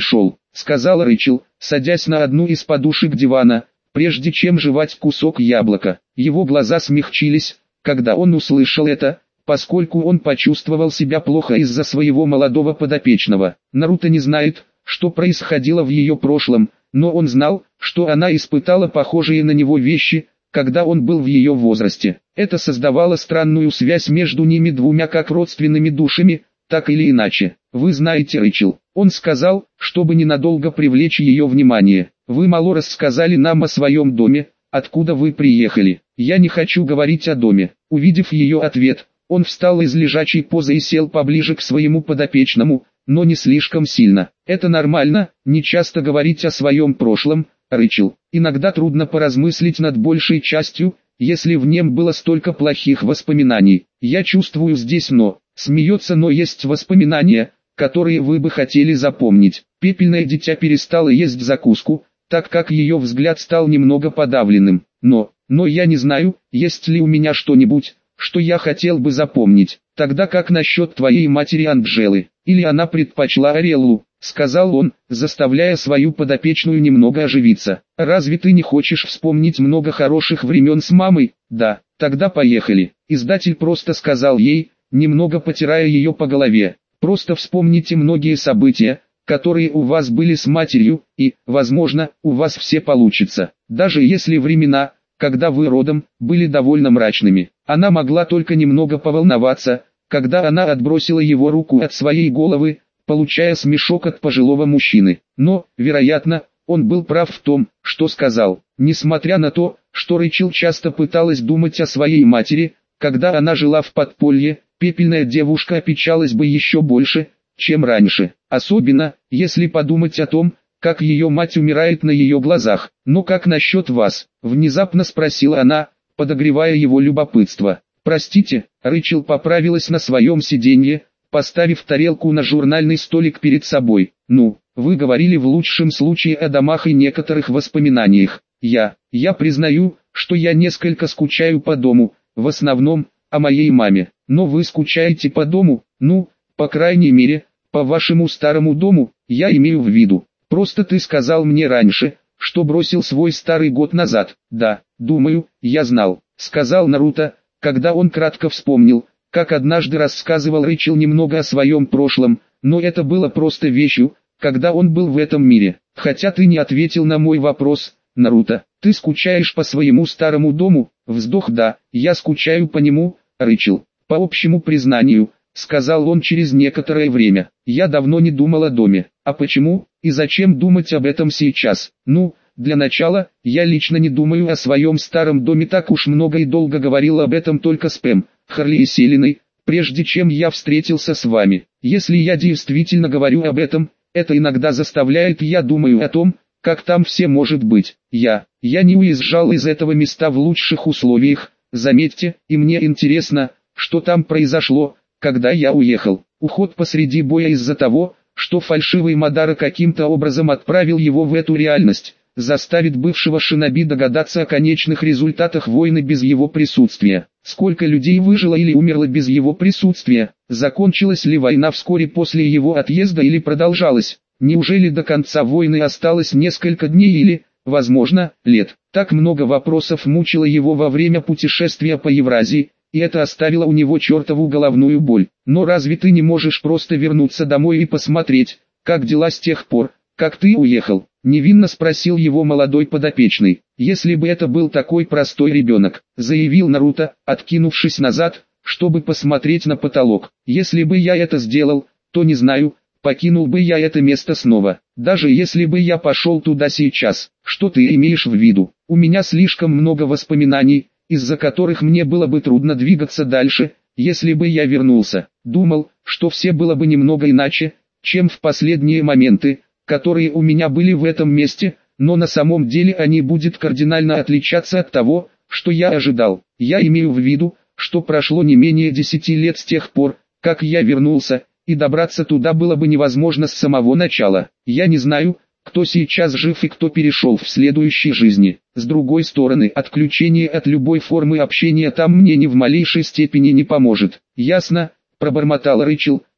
сказала Рэйчел, садясь на одну из подушек дивана, прежде чем жевать кусок яблока. Его глаза смягчились, когда он услышал это, поскольку он почувствовал себя плохо из-за своего молодого подопечного. Наруто не знает, что происходило в ее прошлом, но он знал, что она испытала похожие на него вещи, когда он был в ее возрасте. Это создавало странную связь между ними двумя как родственными душами, так или иначе. «Вы знаете, Рэйчел», — он сказал, чтобы ненадолго привлечь ее внимание. «Вы мало рассказали нам о своем доме, откуда вы приехали. Я не хочу говорить о доме». Увидев ее ответ, он встал из лежачей позы и сел поближе к своему подопечному, но не слишком сильно. «Это нормально, не часто говорить о своем прошлом, Рэйчел. Иногда трудно поразмыслить над большей частью, если в нем было столько плохих воспоминаний. Я чувствую здесь но, смеется, но есть воспоминания, которые вы бы хотели запомнить». Пепельное дитя перестало есть закуску, так как ее взгляд стал немного подавленным. «Но, но я не знаю, есть ли у меня что-нибудь, что я хотел бы запомнить. Тогда как насчет твоей матери Анджелы? Или она предпочла Ареллу?» — сказал он, заставляя свою подопечную немного оживиться. «Разве ты не хочешь вспомнить много хороших времен с мамой?» «Да, тогда поехали». Издатель просто сказал ей, немного потирая ее по голове. «Просто вспомните многие события, которые у вас были с матерью, и, возможно, у вас все получится. Даже если времена, когда вы родом, были довольно мрачными». Она могла только немного поволноваться, когда она отбросила его руку от своей головы, получая смешок от пожилого мужчины. Но, вероятно, он был прав в том, что сказал. Несмотря на то, что Рэйчел часто пыталась думать о своей матери, когда она жила в подполье, пепельная девушка опечалась бы еще больше, чем раньше. Особенно, если подумать о том, как ее мать умирает на ее глазах. «Но как насчет вас?» — внезапно спросила она, подогревая его любопытство. «Простите», — Рэйчел поправилась на своем сиденье, поставив тарелку на журнальный столик перед собой. «Ну, вы говорили в лучшем случае о домах и некоторых воспоминаниях. Я, я признаю, что я несколько скучаю по дому, в основном, о моей маме. Но вы скучаете по дому, ну, по крайней мере, по вашему старому дому, я имею в виду. Просто ты сказал мне раньше, что бросил свой старый год назад». «Да, думаю, я знал», — сказал Наруто, когда он кратко вспомнил, как однажды рассказывал Рэйчел немного о своем прошлом, но это было просто вещью, когда он был в этом мире. «Хотя ты не ответил на мой вопрос, Наруто, ты скучаешь по своему старому дому?» Вздох. «Да, я скучаю по нему, Рэйчел. По общему признанию», — сказал он через некоторое время. «Я давно не думал о доме. А почему, и зачем думать об этом сейчас? Ну, для начала, я лично не думаю о своем старом доме так уж много и долго говорил об этом только с Пэм, Харли и Селиной, прежде чем я встретился с вами. Если я действительно говорю об этом, это иногда заставляет я думаю о том, как там все может быть. Я, я не уезжал из этого места в лучших условиях, заметьте, и мне интересно, что там произошло, когда я уехал. Уход посреди боя из-за того, что фальшивый Мадара каким-то образом отправил его в эту реальность, заставит бывшего шиноби догадаться о конечных результатах войны без его присутствия. Сколько людей выжило или умерло без его присутствия? Закончилась ли война вскоре после его отъезда или продолжалась? Неужели до конца войны осталось несколько дней или, возможно, лет? Так много вопросов мучило его во время путешествия по Евразии, и это оставило у него чертову головную боль. «Но разве ты не можешь просто вернуться домой и посмотреть, как дела с тех пор, как ты уехал?» — невинно спросил его молодой подопечный. «Если бы это был такой простой ребенок», — заявил Наруто, откинувшись назад, чтобы посмотреть на потолок. «Если бы я это сделал, то не знаю, покинул бы я это место снова. Даже если бы я пошел туда сейчас. Что ты имеешь в виду? У меня слишком много воспоминаний, из-за которых мне было бы трудно двигаться дальше, если бы я вернулся. Думал, что все было бы немного иначе, чем в последние моменты, которые у меня были в этом месте, но на самом деле они будут кардинально отличаться от того, что я ожидал. Я имею в виду, что прошло не менее десяти лет с тех пор, как я вернулся, и добраться туда было бы невозможно с самого начала. Я не знаю, кто сейчас жив и кто перешел в следующей жизни. С другой стороны, отключение от любой формы общения там мне ни в малейшей степени не поможет». «Ясно», — пробормотал Рэйчел,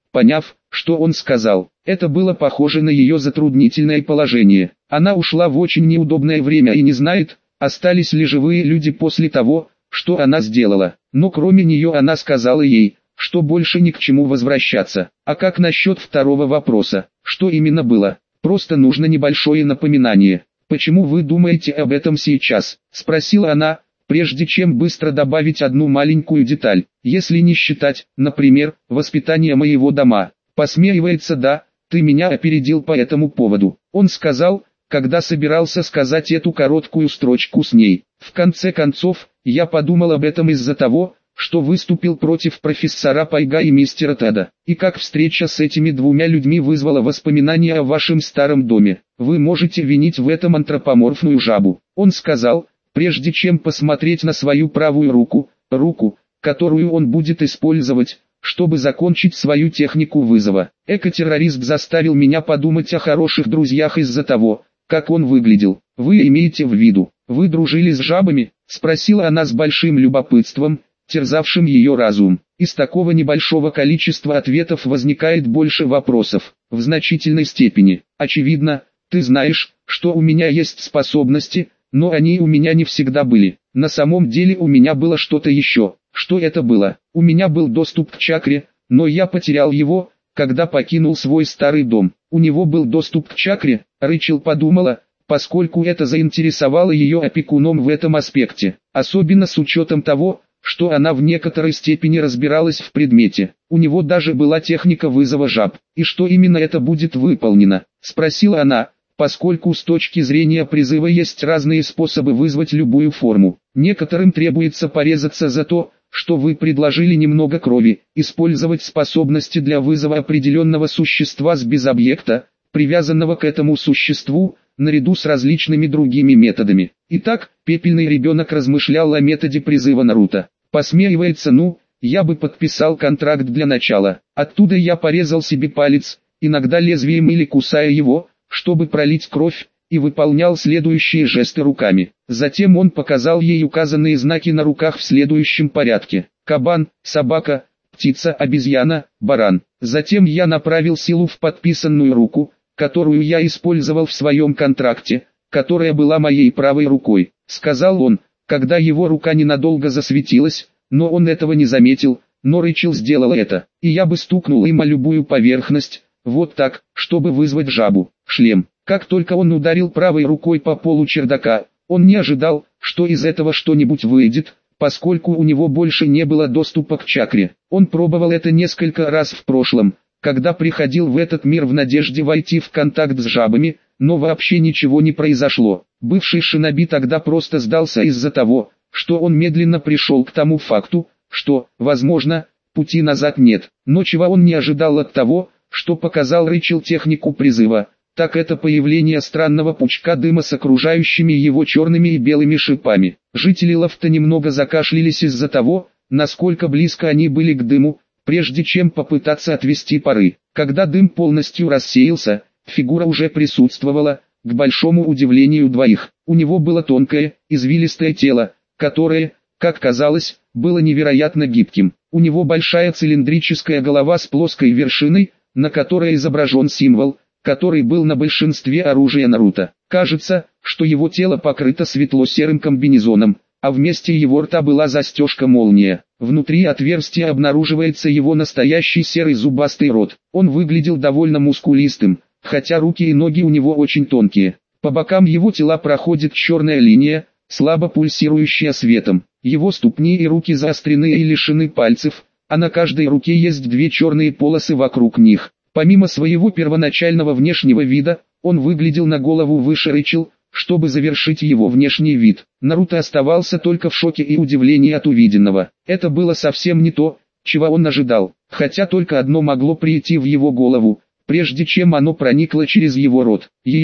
поняв, что он сказал. Это было похоже на ее затруднительное положение. Она ушла в очень неудобное время и не знает, остались ли живые люди после того, что она сделала. Но кроме нее она сказала ей, что больше ни к чему возвращаться. А как насчет второго вопроса? Что именно было? Просто нужно небольшое напоминание. «Почему вы думаете об этом сейчас?» – спросила она, прежде чем быстро добавить одну маленькую деталь. «Если не считать, например, воспитание моего дома». Посмеивается. «Да, ты меня опередил по этому поводу», – он сказал, когда собирался сказать эту короткую строчку с ней. «В конце концов, я подумал об этом из-за того, что выступил против профессора Пайга и мистера Теда, и как встреча с этими двумя людьми вызвала воспоминания о вашем старом доме. Вы можете винить в этом антропоморфную жабу», — он сказал, прежде чем посмотреть на свою правую руку, руку, которую он будет использовать, чтобы закончить свою технику вызова. «Экотеррорист заставил меня подумать о хороших друзьях из-за того, как он выглядел. Вы имеете в виду, вы дружили с жабами?» — спросила она с большим любопытством, терзавшим ее разум. Из такого небольшого количества ответов возникает больше вопросов. В значительной степени. Очевидно, ты знаешь, что у меня есть способности, но они у меня не всегда были. На самом деле у меня было что-то еще. Что это было? У меня был доступ к чакре, но я потерял его, когда покинул свой старый дом. У него был доступ к чакре, Рэйчел подумала, поскольку это заинтересовало ее опекуном в этом аспекте. Особенно с учетом того, что она в некоторой степени разбиралась в предмете. У него даже была техника вызова жаб. «И что именно это будет выполнено?» – спросила она, поскольку с точки зрения призыва есть разные способы вызвать любую форму. Некоторым требуется порезаться за то, что вы предложили немного крови, использовать способности для вызова определенного существа с без объекта, привязанного к этому существу, наряду с различными другими методами. Итак, пепельный ребенок размышлял о методе призыва Наруто. Посмеивается. «Ну, я бы подписал контракт для начала. Оттуда я порезал себе палец, иногда лезвием или кусая его, чтобы пролить кровь, и выполнял следующие жесты руками. Затем он показал ей указанные знаки на руках в следующем порядке: кабан, собака, птица, обезьяна, баран. Затем я направил силу в подписанную руку, которую я использовал в своем контракте, которая была моей правой рукой», — сказал он, когда его рука ненадолго засветилась, но он этого не заметил, но Рэйчел сделала это, и я бы стукнул им о любую поверхность, вот так, чтобы вызвать жабу. Шлем. Как только он ударил правой рукой по полу чердака, он не ожидал, что из этого что-нибудь выйдет, поскольку у него больше не было доступа к чакре. Он пробовал это несколько раз в прошлом, когда приходил в этот мир в надежде войти в контакт с жабами, но вообще ничего не произошло. Бывший шиноби тогда просто сдался из-за того, что он медленно пришел к тому факту, что, возможно, пути назад нет. Но чего он не ожидал от того, что показал Рэйчел технику призыва, так это появление странного пучка дыма с окружающими его черными и белыми шипами. Жители лофта немного закашлялись из-за того, насколько близко они были к дыму, прежде чем попытаться отвести пары. Когда дым полностью рассеялся, фигура уже присутствовала, к большому удивлению двоих. У него было тонкое, извилистое тело, которое, как казалось, было невероятно гибким. У него большая цилиндрическая голова с плоской вершиной, на которой изображен символ, который был на большинстве оружия Наруто. Кажется, что его тело покрыто светло-серым комбинезоном, а вместе его рта была застежка-молния. Внутри отверстия обнаруживается его настоящий серый зубастый рот. Он выглядел довольно мускулистым, хотя руки и ноги у него очень тонкие. По бокам его тела проходит черная линия, слабо пульсирующая светом. Его ступни и руки заострены и лишены пальцев, а на каждой руке есть две черные полосы вокруг них. Помимо своего первоначального внешнего вида, он выглядел на голову выше Рэйчел, чтобы завершить его внешний вид. Наруто оставался только в шоке и удивлении от увиденного. Это было совсем не то, чего он ожидал, хотя только одно могло прийти в его голову, прежде чем оно проникло через его рот.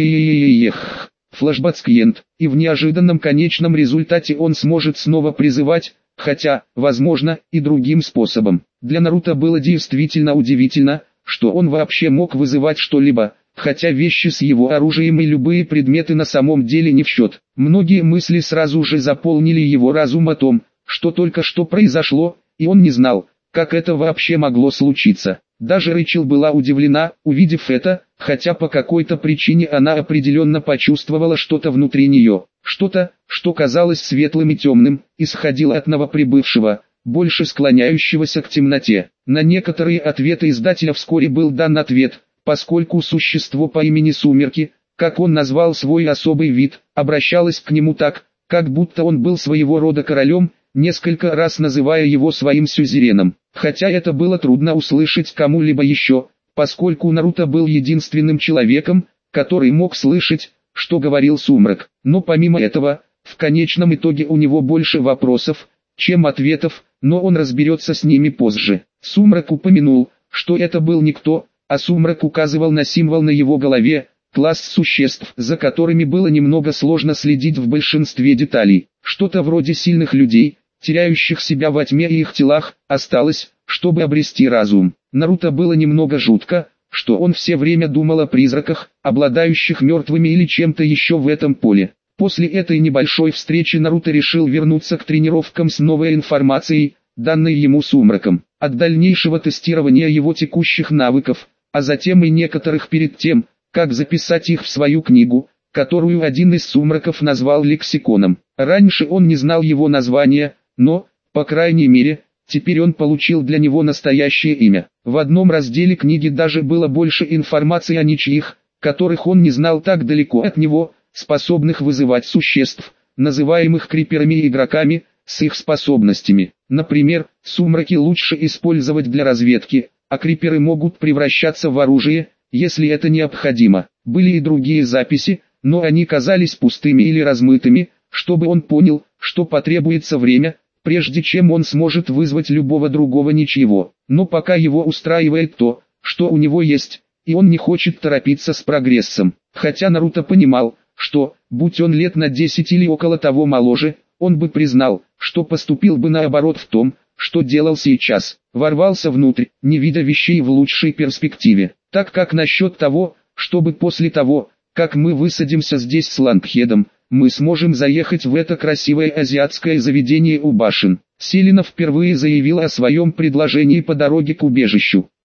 Ех. Флэшбэк-скьент, и в неожиданном конечном результате он сможет снова призывать, хотя, возможно, и другим способом. Для Наруто было действительно удивительно, что он вообще мог вызывать что-либо, хотя вещи с его оружием и любые предметы на самом деле не в счет. Многие мысли сразу же заполнили его разум о том, что только что произошло, и он не знал, как это вообще могло случиться. Даже Рэйчел была удивлена, увидев это, хотя по какой-то причине она определенно почувствовала что-то внутри нее. Что-то, что казалось светлым и темным, исходило от новоприбывшего, больше склоняющегося к темноте. На некоторые ответы издателя вскоре был дан ответ, поскольку существо по имени Сумерки, как он назвал свой особый вид, обращалось к нему так, как будто он был своего рода королем, несколько раз называя его своим сюзереном. Хотя это было трудно услышать кому-либо еще, поскольку Наруто был единственным человеком, который мог слышать, что говорил Сумрак. Но помимо этого, в конечном итоге у него больше вопросов, чем ответов, но он разберется с ними позже. Сумрак упомянул, что это был никто, а Сумрак указывал на символ на его голове, класс существ, за которыми было немного сложно следить в большинстве деталей. Что-то вроде сильных людей, теряющих себя во тьме и их телах, осталось, чтобы обрести разум. Наруто было немного жутко, что он все время думал о призраках, обладающих мертвыми или чем-то еще в этом поле. После этой небольшой встречи Наруто решил вернуться к тренировкам с новой информацией, данной ему Сумраком. От дальнейшего тестирования его текущих навыков, а затем и некоторых перед тем, как записать их в свою книгу, которую один из Сумраков назвал лексиконом. Раньше он не знал его названия, но, по крайней мере, теперь он получил для него настоящее имя. В одном разделе книги даже было больше информации о ничьих, которых он не знал так далеко от него, способных вызывать существ, называемых криперами и игроками, с их способностями. Например, сумраки лучше использовать для разведки, а криперы могут превращаться в оружие, если это необходимо. Были и другие записи, но они казались пустыми или размытыми, чтобы он понял, что потребуется время, прежде чем он сможет вызвать любого другого ничего. Но пока его устраивает то, что у него есть, и он не хочет торопиться с прогрессом. Хотя Наруто понимал, что, будь он лет на десять или около того моложе, он бы признал, что поступил бы наоборот в том, что делал сейчас. Ворвался внутрь, не видя вещей в лучшей перспективе. Так как насчет того, чтобы после того, как мы высадимся здесь с Лангхедом, мы сможем заехать в это красивое азиатское заведение у башен. Селина впервые заявила о своем предложении по дороге к убежищу.